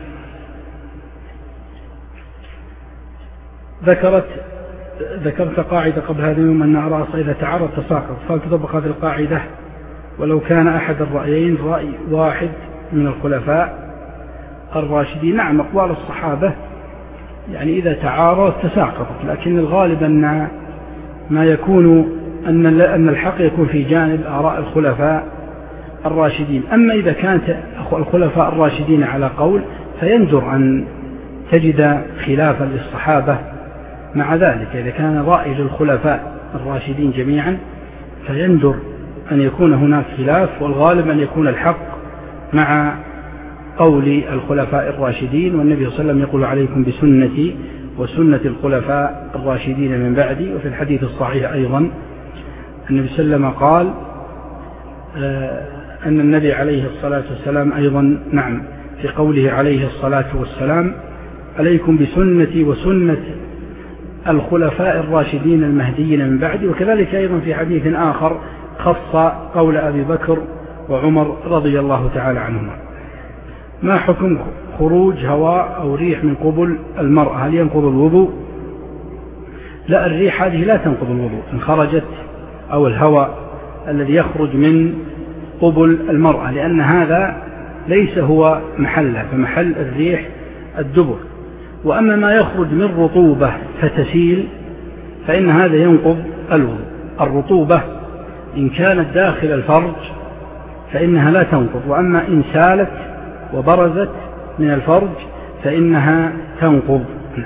Speaker 2: ذكرت ذكرت قاعدة قبل هذا اليوم أن الرأس إذا تعرض تساقط، فلتطبق هذه القاعدة ولو كان أحد الرأيين رأي واحد من الخلفاء الراشدين. نعم، أقوال الصحابة يعني إذا تعارض تساقطت، لكن الغالب أن ما يكون أن أن الحق يكون في جانب آراء الخلفاء الراشدين. أما إذا كانت الخلفاء الراشدين على قول فيندر أن تجد خلافا للصحابة مع ذلك. إذا كان رأي للخلفاء الراشدين جميعا فيندر أن يكون هناك خلاف، والغالب أن يكون الحق مع قول الخلفاء الراشدين. والنبي صلى الله عليه وسلم يقول: عليكم بسنتي وسنة الخلفاء الراشدين من بعدي. وفي الحديث الصحيح أيضا النبي صلى الله عليه وسلم قال أن النبي عليه الصلاة والسلام أيضا نعم في قوله عليه الصلاة والسلام: عليكم بسنتي وسنة الخلفاء الراشدين المهديين من بعدي. وكذلك أيضا في حديث آخر خص قول أبي بكر وعمر رضي الله تعالى عنهما. ما حكم خروج هواء أو ريح من قبل المرأة؟ هل ينقض الوضوء؟ لا، الريح هذه لا تنقض الوضوء إن خرجت، أو الهواء الذي يخرج من قبل المرأة، لأن هذا ليس هو محله، فمحل الريح الدبر. وأما ما يخرج من رطوبة فتسيل فإن هذا ينقض الوضوء. الرطوبة إن كانت داخل الفرج فإنها لا تنقض، وأما إن سالت وبرزت من الفرج فإنها تنقض.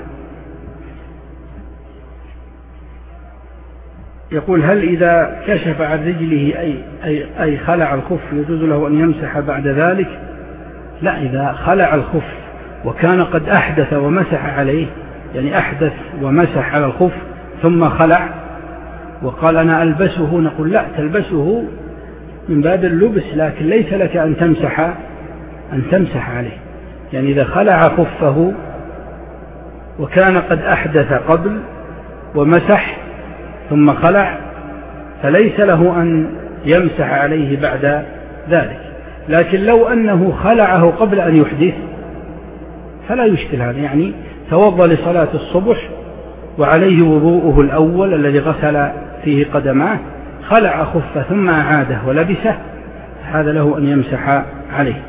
Speaker 2: يقول: هل إذا كشف عن رجله أي, أي, أي خلع الخف يجوز له أن يمسح بعد ذلك؟ لا، إذا خلع الخف وكان قد أحدث ومسح عليه، يعني أحدث ومسح على الخف ثم خلع وقال أنا ألبسه، نقول لا، تلبسه من باب اللبس، لكن ليس لك أن تمسح أن تمسح عليه. يعني إذا خلع خفه وكان قد أحدث قبل ومسح ثم خلع فليس له أن يمسح عليه بعد ذلك. لكن لو أنه خلعه قبل أن يحدث فلا يشكل هذا، يعني توضأ لصلاة الصبح وعليه وضوءه الأول الذي غسل فيه قدماه، خلع خفه ثم أعاده ولبسه، هذا له أن يمسح عليه.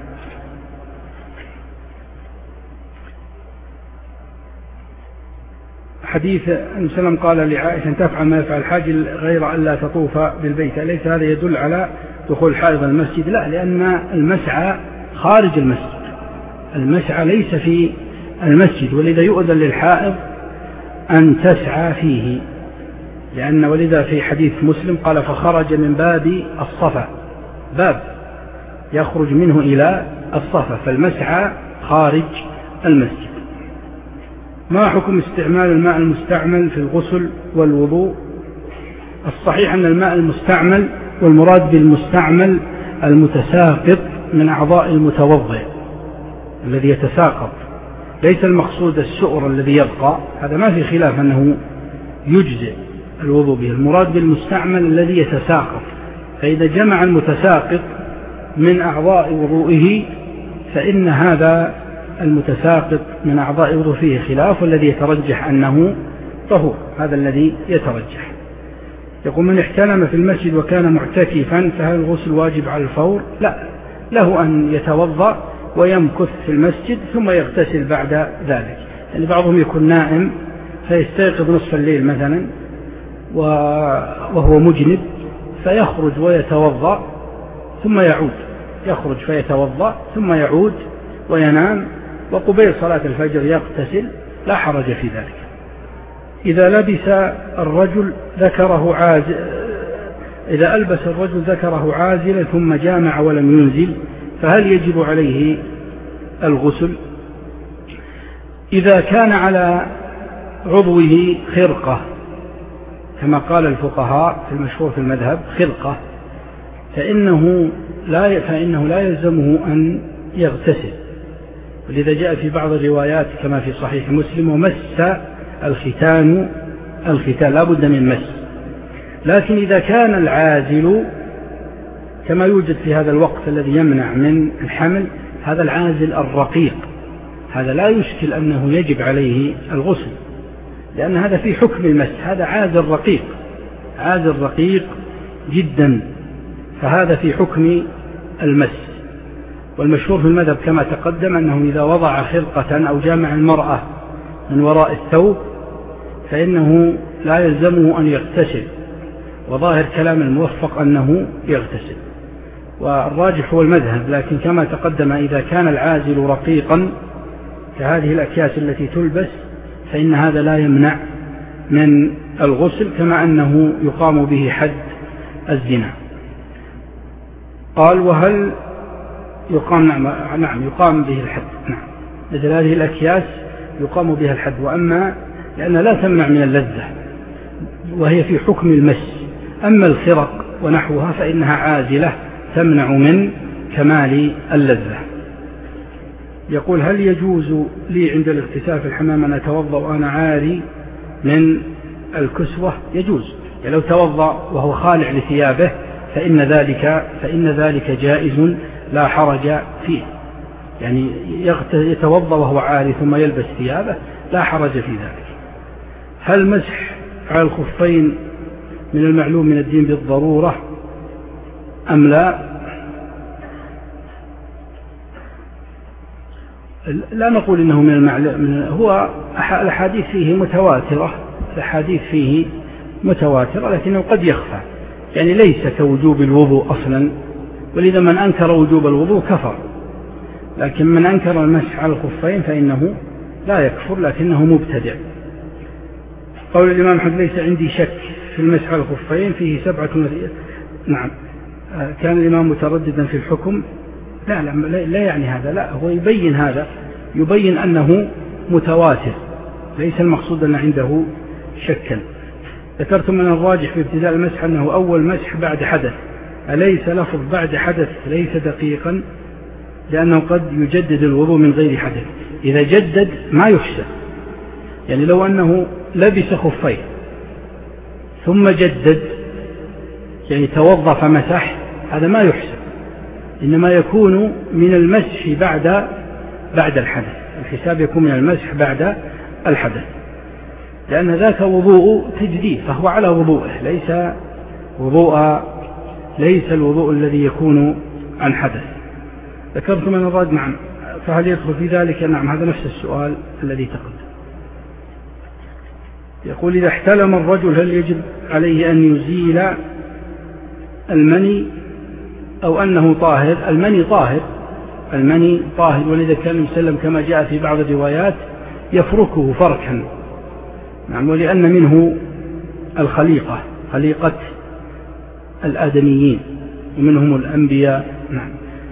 Speaker 2: حديث النبي صلى الله عليه وسلم قال لعائشة أن تفعل ما يفعل الحاج غير أن لا تطوف بالبيت، أليس هذا يدل على دخول الحائض المسجد؟ لا، لأن المسعى خارج المسجد، المسعى ليس في المسجد، ولذا يؤذن للحائض أن تسعى فيه، لأن ولذا في حديث مسلم قال فخرج من باب الصفا، باب يخرج منه إلى الصفا، فالمسعى خارج المسجد. ما حكم استعمال الماء المستعمل في الغسل والوضوء؟ الصحيح أن الماء المستعمل، والمراد بالمستعمل المتساقط من أعضاء المتوضئ الذي يتساقط، ليس المقصود السؤر الذي يبقى، هذا ما في خلاف أنه يجزئ الوضوء به. المراد بالمستعمل الذي يتساقط، فإذا جمع المتساقط من أعضاء وضوئه فإن هذا المتساقط من أعضاء وضوء فيه خلاف، والذي يترجح أنه طهور، هذا الذي يترجح. يقول من احتلم في المسجد وكان معتكفا فهل الغسل واجب على الفور؟ لا، له أن يتوضأ ويمكث في المسجد ثم يغتسل بعد ذلك. يعني بعضهم يكون نائم فيستيقظ نصف الليل مثلا وهو مجنب فيخرج ويتوضأ ثم يعود، يخرج فيتوضأ ثم يعود وينام، وقبيل صلاة الفجر يغتسل، لا حرج في ذلك. إذا لبس الرجل ذكره عازل إذا ألبس الرجل ذكره عازلا ثم جامع ولم ينزل، فهل يجب عليه الغسل؟ إذا كان على عضوه خرقة كما قال الفقهاء في المشهور في المذهب خرقة، فإنه لا فإنه لا يلزمه أن يغتسل، ولذا جاء في بعض الروايات كما في صحيح مسلم: ومس الختان الختان، لا بد من مس. لكن إذا كان العازل كما يوجد في هذا الوقت الذي يمنع من الحمل، هذا العازل الرقيق، هذا لا يشكل أنه يجب عليه الغسل، لأن هذا في حكم المس، هذا عازل رقيق، عازل رقيق جدا، فهذا في حكم المس. والمشهور في المذهب كما تقدم أنه إذا وضع خرقة أو جامع المرأة من وراء الثوب فإنه لا يلزمه أن يغتسل، وظاهر كلام الموفق أنه يغتسل، والراجح هو المذهب. لكن كما تقدم إذا كان العازل رقيقا كهذه الأكياس التي تلبس فإن هذا لا يمنع من الغسل، كما أنه يقام به حد الزنا. قال: وهل يقام؟ نعم, نعم يقام به الحد، نعم، مثل هذه الأكياس يقام بها الحد، وأما لأنها لا تمنع من اللذة وهي في حكم المس. أما الخرق ونحوها فإنها عازلة تمنع من كمال اللذة. يقول: هل يجوز لي عند الاغتسال في الحمام أن أتوضأ وأنا عاري من الكسوة؟ يجوز، يعني لو توضأ وهو خالع لثيابه فإن ذلك فإن ذلك جائز لا حرج فيه، يعني يتوضأ وهو عاري ثم يلبس ثيابه لا حرج في ذلك. هل مسح على الخفين من المعلوم من الدين بالضرورة أم لا؟ لا نقول إنه من المعلوم، هو الحديث فيه متواترة، الحديث فيه متواترة لكنه قد يخفى، يعني ليس كوجوب الوضوء أصلا، ولذا من أنكر وجوب الوضوء كفر، لكن من أنكر المسح على الخفين فإنه لا يكفر لكنه مبتدع. قول الإمام أحمد: ليس عندي شك في المسح على الخفين، فيه سبعة نذير. نعم، كان الإمام مترددا في الحكم، لا, لا لا يعني هذا، لا، هو يبين هذا، يبين أنه متواتر، ليس المقصود أن عنده شكا. ذكرت من الراجح في ابتداء المسح أنه أول مسح بعد حدث، أليس لفظ بعد حدث ليس دقيقا، لأنه قد يجدد الوضوء من غير حدث. إذا جدد ما يحسب، يعني لو أنه لبس خفين ثم جدد، يعني توضأ فمسح، هذا ما يحسب، إنما يكون من المسح بعد بعد الحدث، الحساب يكون من المسح بعد الحدث، لأن ذاك وضوء تجديد، فهو على وضوءه، ليس وضوء ليس الوضوء الذي يكون عن حدث. ذكرت من الرد، نعم، فهل يدخل في ذلك؟ نعم، هذا نفس السؤال الذي تقدم. يقول: إذا احتلم الرجل هل يجب عليه أن يزيل المني أو أنه طاهر؟ المني طاهر، المني طاهر، ولذا كان المسلم كما جاء في بعض الروايات يفركه فركا، نعم، ولأن منه الخليقة، خليقة الآدميين ومنهم الأنبياء، نعم.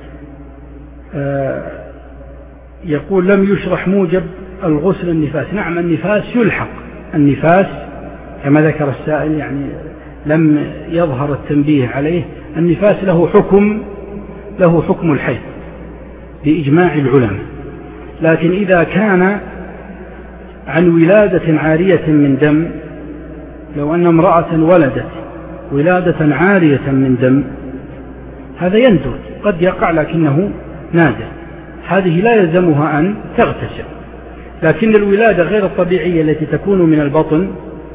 Speaker 2: آه يقول: لم يشرح موجب الغسل النفاس. نعم، النفاس يلحق، النفاس كما ذكر السائل، يعني لم يظهر التنبيه عليه، النفاس له حكم له حكم الحيض بإجماع العلماء، لكن إذا كان عن ولادة عارية من دم، لو أن امرأة ولدت ولادة عارية من دم هذا يندر، قد يقع لكنه نادر، هذه لا يلزمها أن تغتسل. لكن الولادة غير الطبيعية التي تكون من البطن،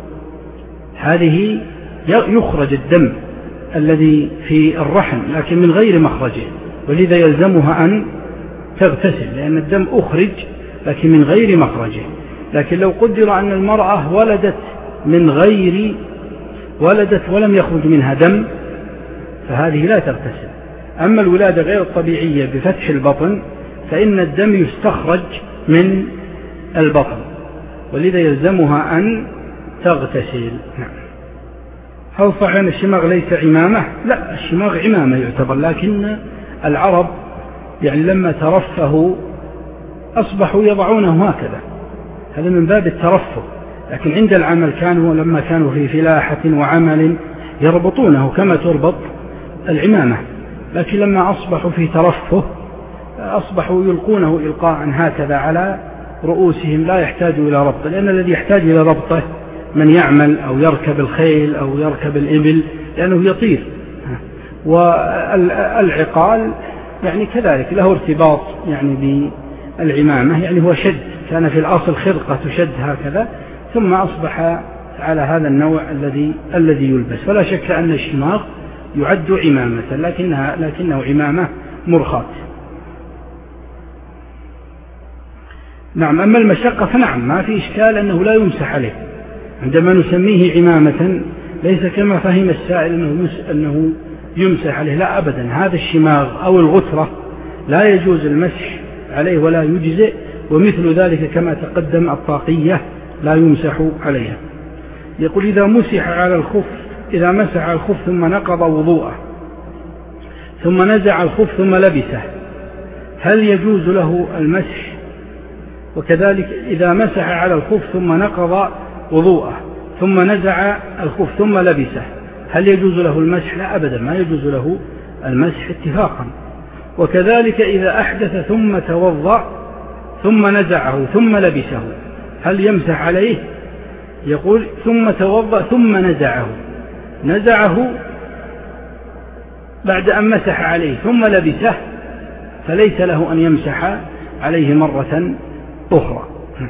Speaker 2: هذه يخرج الدم الذي في الرحم لكن من غير مخرجه، ولذا يلزمها أن تغتسل، لأن الدم أخرج لكن من غير مخرجه. لكن لو قدر أن المرأة ولدت من غير ولدت ولم يخرج منها دم فهذه لا تغتسل. أما الولادة غير الطبيعية بفتح البطن فإن الدم يستخرج من البطن ولذا يلزمها أن تغتسل. نعم. هل صحيح أن الشماغ ليس عمامة؟ لا، الشماغ عمامة يعتبر، لكن العرب يعني لما ترفهوا أصبحوا يضعونه هكذا، هذا من باب الترفه. لكن عند العمل كانوا لما كانوا في فلاحة وعمل يربطونه كما تربط العمامة، لكن لما أصبحوا في ترفه أصبحوا يلقونه إلقاء هكذا على رؤوسهم لا يحتاج إلى ربطه، لأن الذي يحتاج إلى ربطه من يعمل أو يركب الخيل أو يركب الإبل لأنه يطير. والعقال يعني كذلك له ارتباط يعني بالعمامة، يعني هو شد، كان في الأصل خرقة تشد هكذا ثم أصبح على هذا النوع الذي الذي يلبس. فلا شك أن الشماغ يعد عمامة لكنها لكنه عمامة مرخاة. نعم. أما المشقة فنعم ما في إشكال أنه لا يمسح عليه، عندما نسميه عمامة ليس كما فهم السائل أنه, أنه يمسح عليه، لا أبدا. هذا الشماغ أو الغترة لا يجوز المسح عليه ولا يجزئ، ومثل ذلك كما تقدم الطاقية لا يمسح عليها. يقول إذا مسح على الخف إذا مسح على الخف ثم نقض وضوءه ثم نزع الخف ثم لبسه هل يجوز له المسح؟ وكذلك إذا مسح على الخف ثم نقض وضوءه ثم نزع الخف ثم لبسه هل يجوز له المسح؟ لا أبدا، ما يجوز له المسح اتفاقا. وكذلك إذا أحدث ثم توضأ ثم نزعه ثم لبسه هل يمسح عليه؟ يقول ثم توضأ ثم نزعه، نزعه بعد أن مسح عليه ثم لبسه فليس له أن يمسح عليه مرة أخرى.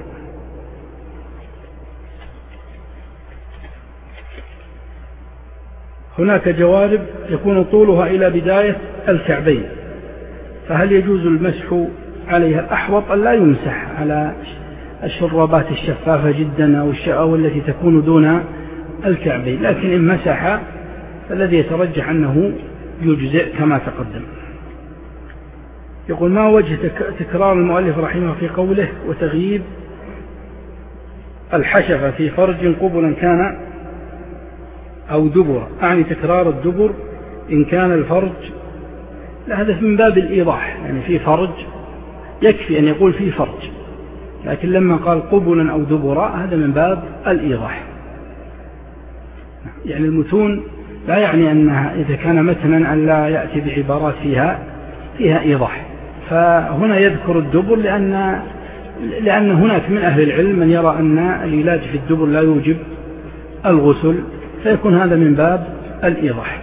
Speaker 2: هناك جوارب يكون طولها إلى بداية الكعبين، فهل يجوز المسح عليها؟ الأحوط أن لا يمسح على الشرابات الشفافة جدا أو التي تكون دون الكعبين، لكن إن مسح فالذي يترجح أنه يجزئ كما تقدم. يقول ما وجه تكرار المؤلف رحمه في قوله وتغييب الحشفة في فرج قبلا كان أو دبر، أعني تكرار الدبر إن كان الفرج، لا هذا من باب الإيضاح، يعني في فرج يكفي أن يقول في فرج، لكن لما قال قبلا أو دبرا هذا من باب الإيضاح. يعني المتون لا يعني أنها إذا كان متنا أن لا يأتي بعبارات فيها فيها إيضاح، فهنا يذكر الدبر لأن لأن هناك من أهل العلم من يرى أن العلاج في الدبر لا يوجب الغسل، فيكون هذا من باب الإيضاح.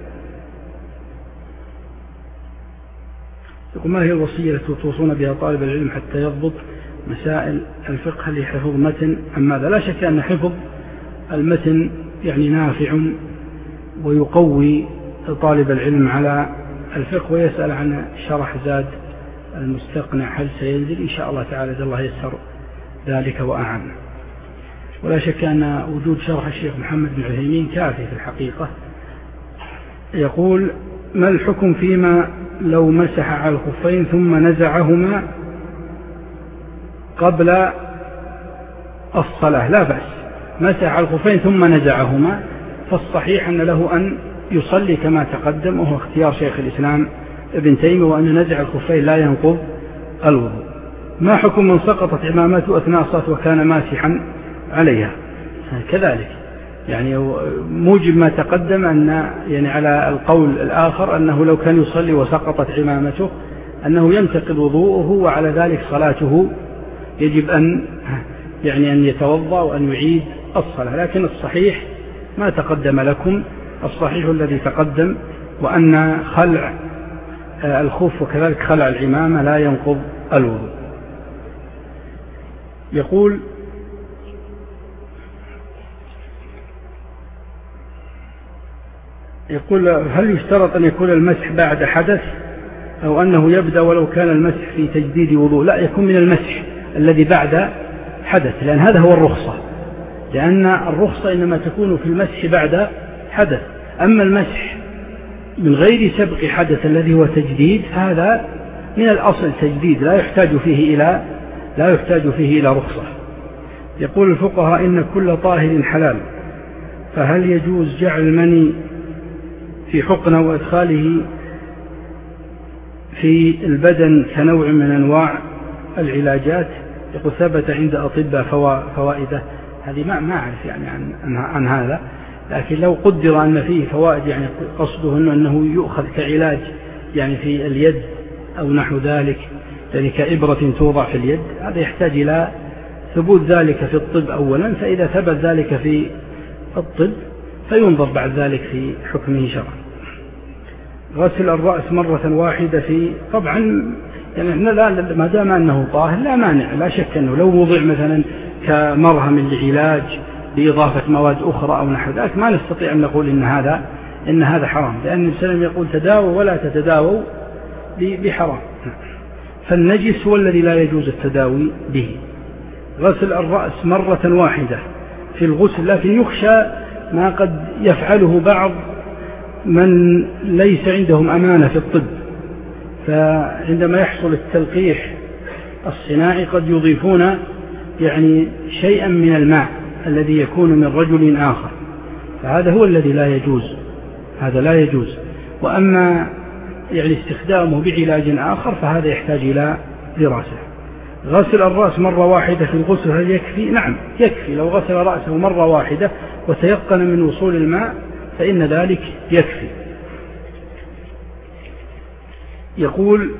Speaker 2: يقول ما هي الوصية التي توصون بها طالب العلم حتى يضبط مسائل الفقه لحفظ متن أم ماذا؟ لا شك أن حفظ المتن يعني نافع ويقوي طالب العلم على الفقه، ويسأل عن شرح زاد المستقنع هل سينزل؟ إن شاء الله تعالى جل الله يسر ذلك وأعان. ولا شك أن وجود شرح الشيخ محمد بن عثيمين كافي في الحقيقة. يقول ما الحكم فيما لو مسح على الخفين ثم نزعهما قبل الصلاة؟ لا بأس، مسح على الخفين ثم نزعهما فالصحيح أن له أن يصلي كما تقدم، وهو اختيار شيخ الإسلام ابن تيمية، وأن نزع الخفين لا ينقض الوضوء. ما حكم من سقطت عمامته أثناء الصلاة وكان ماسحا عليها؟ كذلك يعني موجب ما تقدم أن يعني على القول الآخر أنه لو كان يصلي وسقطت عمامته أنه ينتقض وضوءه، وعلى ذلك صلاته يجب أن يعني أن يتوضأ وأن يعيد الصلاة. لكن الصحيح ما تقدم لكم، الصحيح الذي تقدم، وأن خلع الخف وكذلك خلع العمامة لا ينقض الوضوء. يقول يقول هل يشترط أن يكون المسح بعد حدث أو أنه يبدأ ولو كان المسح في تجديد وضوء؟ لا، يكون من المسح الذي بعد حدث، لأن هذا هو الرخصة. لأن الرخصة إنما تكون في المسح بعد حدث. أما المسح من غير سبق حدث الذي هو تجديد هذا من الأصل تجديد لا يحتاج فيه إلى لا يحتاج فيه إلى رخصة. يقول الفقهاء إن كل طاهر حلال، فهل يجوز جعل المني في حقنة وإدخاله في البدن كنوع من أنواع العلاجات؟ يقول ثبت عند أطباء فوائده. هذه ما ما أعرف يعني عن, عن هذا، لكن لو قدر أن فيه فوائد يعني قصده أنه, أنه يؤخذ كعلاج يعني في اليد أو نحو ذلك، يعني كإبرة توضع في اليد، هذا يحتاج إلى ثبوت ذلك في الطب أولا، فإذا ثبت ذلك في الطب فينظر بعد ذلك في حكمه شرعا. غسل الرأس مرة واحدة في طبعا يعني لا ما دام أنه طاهر لا مانع، لا شك أنه لو وضع مثلا كمرهم للعلاج بإضافة مواد أخرى أو نحو ذلك ما نستطيع أن نقول إن هذا إن هذا حرام، لأن النبي صلى الله عليه وسلم يقول تداووا ولا تتداووا بحرام، فالنجس هو الذي لا يجوز التداوي به. غسل الرأس مرة واحدة في الغسل، لكن يخشى ما قد يفعله بعض من ليس عندهم أمانة في الطب، فعندما يحصل التلقيح الصناعي قد يضيفون يعني شيئا من الماء الذي يكون من رجل آخر، فهذا هو الذي لا يجوز، هذا لا يجوز. وأما يعني استخدامه بعلاج آخر فهذا يحتاج إلى دراسة. غسل الرأس مرة واحدة في الغسل هل يكفي؟ نعم يكفي، لو غسل رأسه مرة واحدة وتيقن من وصول الماء فإن ذلك يكفي. يقول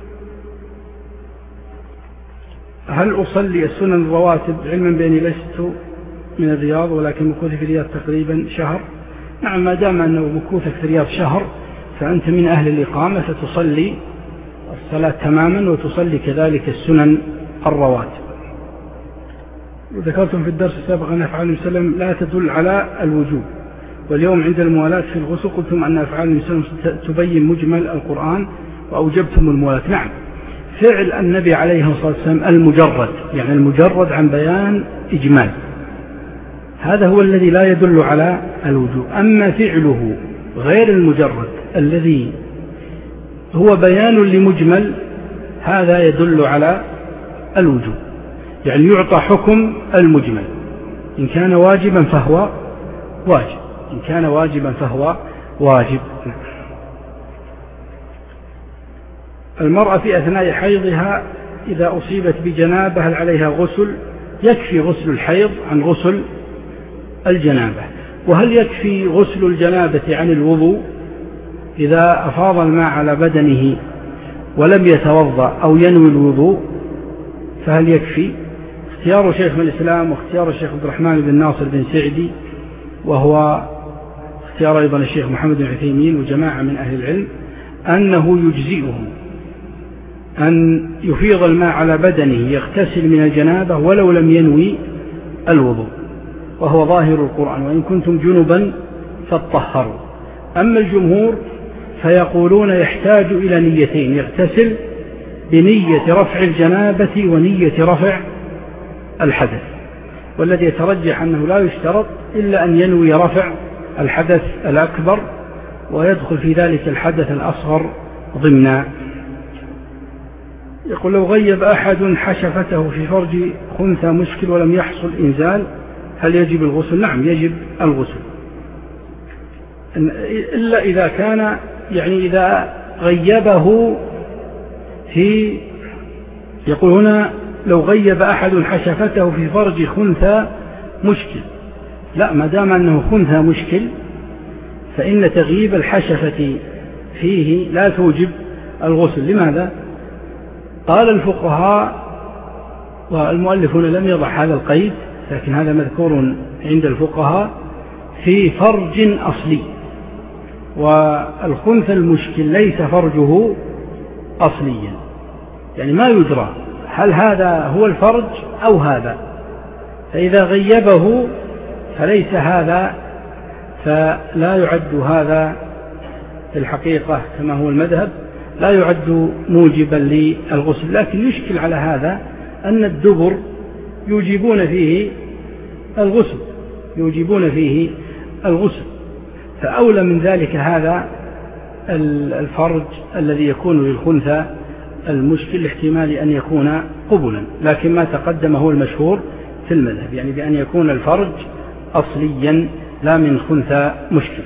Speaker 2: هل أصلي السنن الرواتب علما بأني لست من الرياض ولكن مكوثي في الرياض تقريبا شهر؟ نعم، ما دام أنه مكوثك في الرياض شهر فأنت من أهل الإقامة فتصلي الصلاة تماما وتصلي كذلك السنن الرواتب. وذكرتم في الدرس السابق أن أفعال النبي صلى الله عليه وسلم لا تدل على الوجوب، واليوم عند الموالاة في الغسل قلتم أن أفعال النبي صلى الله عليه وسلم تبين مجمل القرآن وأوجبتم الموالاة. نعم، فعل النبي عليه الصلاة والسلام المجرد، يعني المجرد عن بيان إجمال، هذا هو الذي لا يدل على الوجوب. أما فعله غير المجرد الذي هو بيان لمجمل هذا يدل على الوجوب، يعني يعطى حكم المجمل، إن كان واجبا فهو واجب، إن كان واجبا فهو واجب. المرأة في أثناء حيضها إذا أصيبت بجنابة هل عليها غسل؟ يكفي غسل الحيض عن غسل الجنابة. وهل يكفي غسل الجنابة عن الوضوء إذا أفاض الماء على بدنه ولم يتوضأ أو ينوي الوضوء؟ فهل يكفي؟ اختيار شيخ الإسلام واختيار الشيخ عبد الرحمن بن ناصر بن سعدي، وهو اختيار أيضا الشيخ محمد بن عثيمين وجماعة من أهل العلم، أنه يجزئه أن يفيض الماء على بدنه يغتسل من الجنابة ولو لم ينوي الوضوء، وهو ظاهر القرآن، وإن كنتم جنبا فاطهروا. أما الجمهور فيقولون يحتاج إلى نيتين، يغتسل بنية رفع الجنابة ونية رفع الحدث، والذي يترجح أنه لا يشترط إلا أن ينوي رفع الحدث الأكبر، ويدخل في ذلك الحدث الأصغر ضمنا. يقول لو غيب أحد حشفته في فرج خنثى مشكل ولم يحصل إنزال هل يجب الغسل؟ نعم يجب الغسل، إلا إذا كان يعني إذا غيبه في، يقول هنا لو غيب أحد حشفته في فرج خنثى مشكل، لا، ما دام أنه خنثى مشكل فإن تغييب الحشفة فيه لا توجب الغسل. لماذا؟ قال الفقهاء، والمؤلف هنا لم يضع هذا القيد لكن هذا مذكور عند الفقهاء، في فرج أصلي، والخنثى المشكل ليس فرجه أصليا، يعني ما يدرى هل هذا هو الفرج أو هذا، فإذا غيبه فليس هذا، فلا يعد هذا في الحقيقة كما هو المذهب لا يعد موجبا للغسل. لكن يشكل على هذا أن الدبر يوجبون فيه الغسل، يوجبون فيه الغسل. فأولى من ذلك هذا الفرج الذي يكون للخنثى المشكل احتمال أن يكون قبلا، لكن ما تقدم هو المشهور في المذهب، يعني بأن يكون الفرج أصليا لا من خنثى مشكل.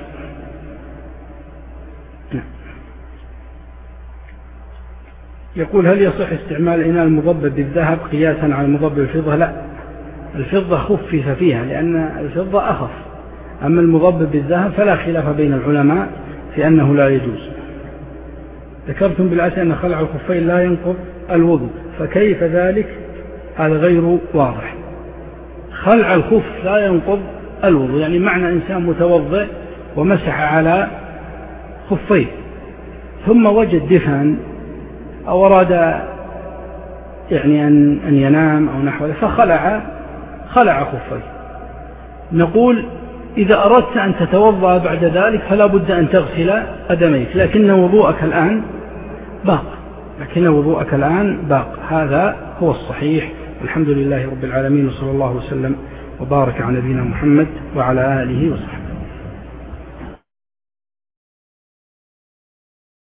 Speaker 2: يقول هل يصح استعمال الإناء المضبب بالذهب قياسا على المضبب بالفضة؟ لا، الفضة خفف فيها لأن الفضة أخف، أما المضبب بالذهب فلا خلاف بين العلماء في أنه لا يجوز. ذكرتم بالأتي أن خلع الخفين لا ينقض الوضوء، فكيف ذلك؟ هذا غير واضح. خلع الخف لا ينقض الوضوء يعني معنى إنسان متوضئ ومسح على خفيه ثم وجد دفن أو أراد يعني أن أن ينام أو نحوه فخلع خلع خفيه، نقول إذا أردت أن تتوضأ بعد ذلك فلا بد أن تغسل قدميك، لكن وضوءك الآن باق لكن وضوءك الآن باق هذا هو الصحيح. الحمد لله رب العالمين، وصلى الله وسلم وبارك على نبينا محمد وعلى آله وصحبه.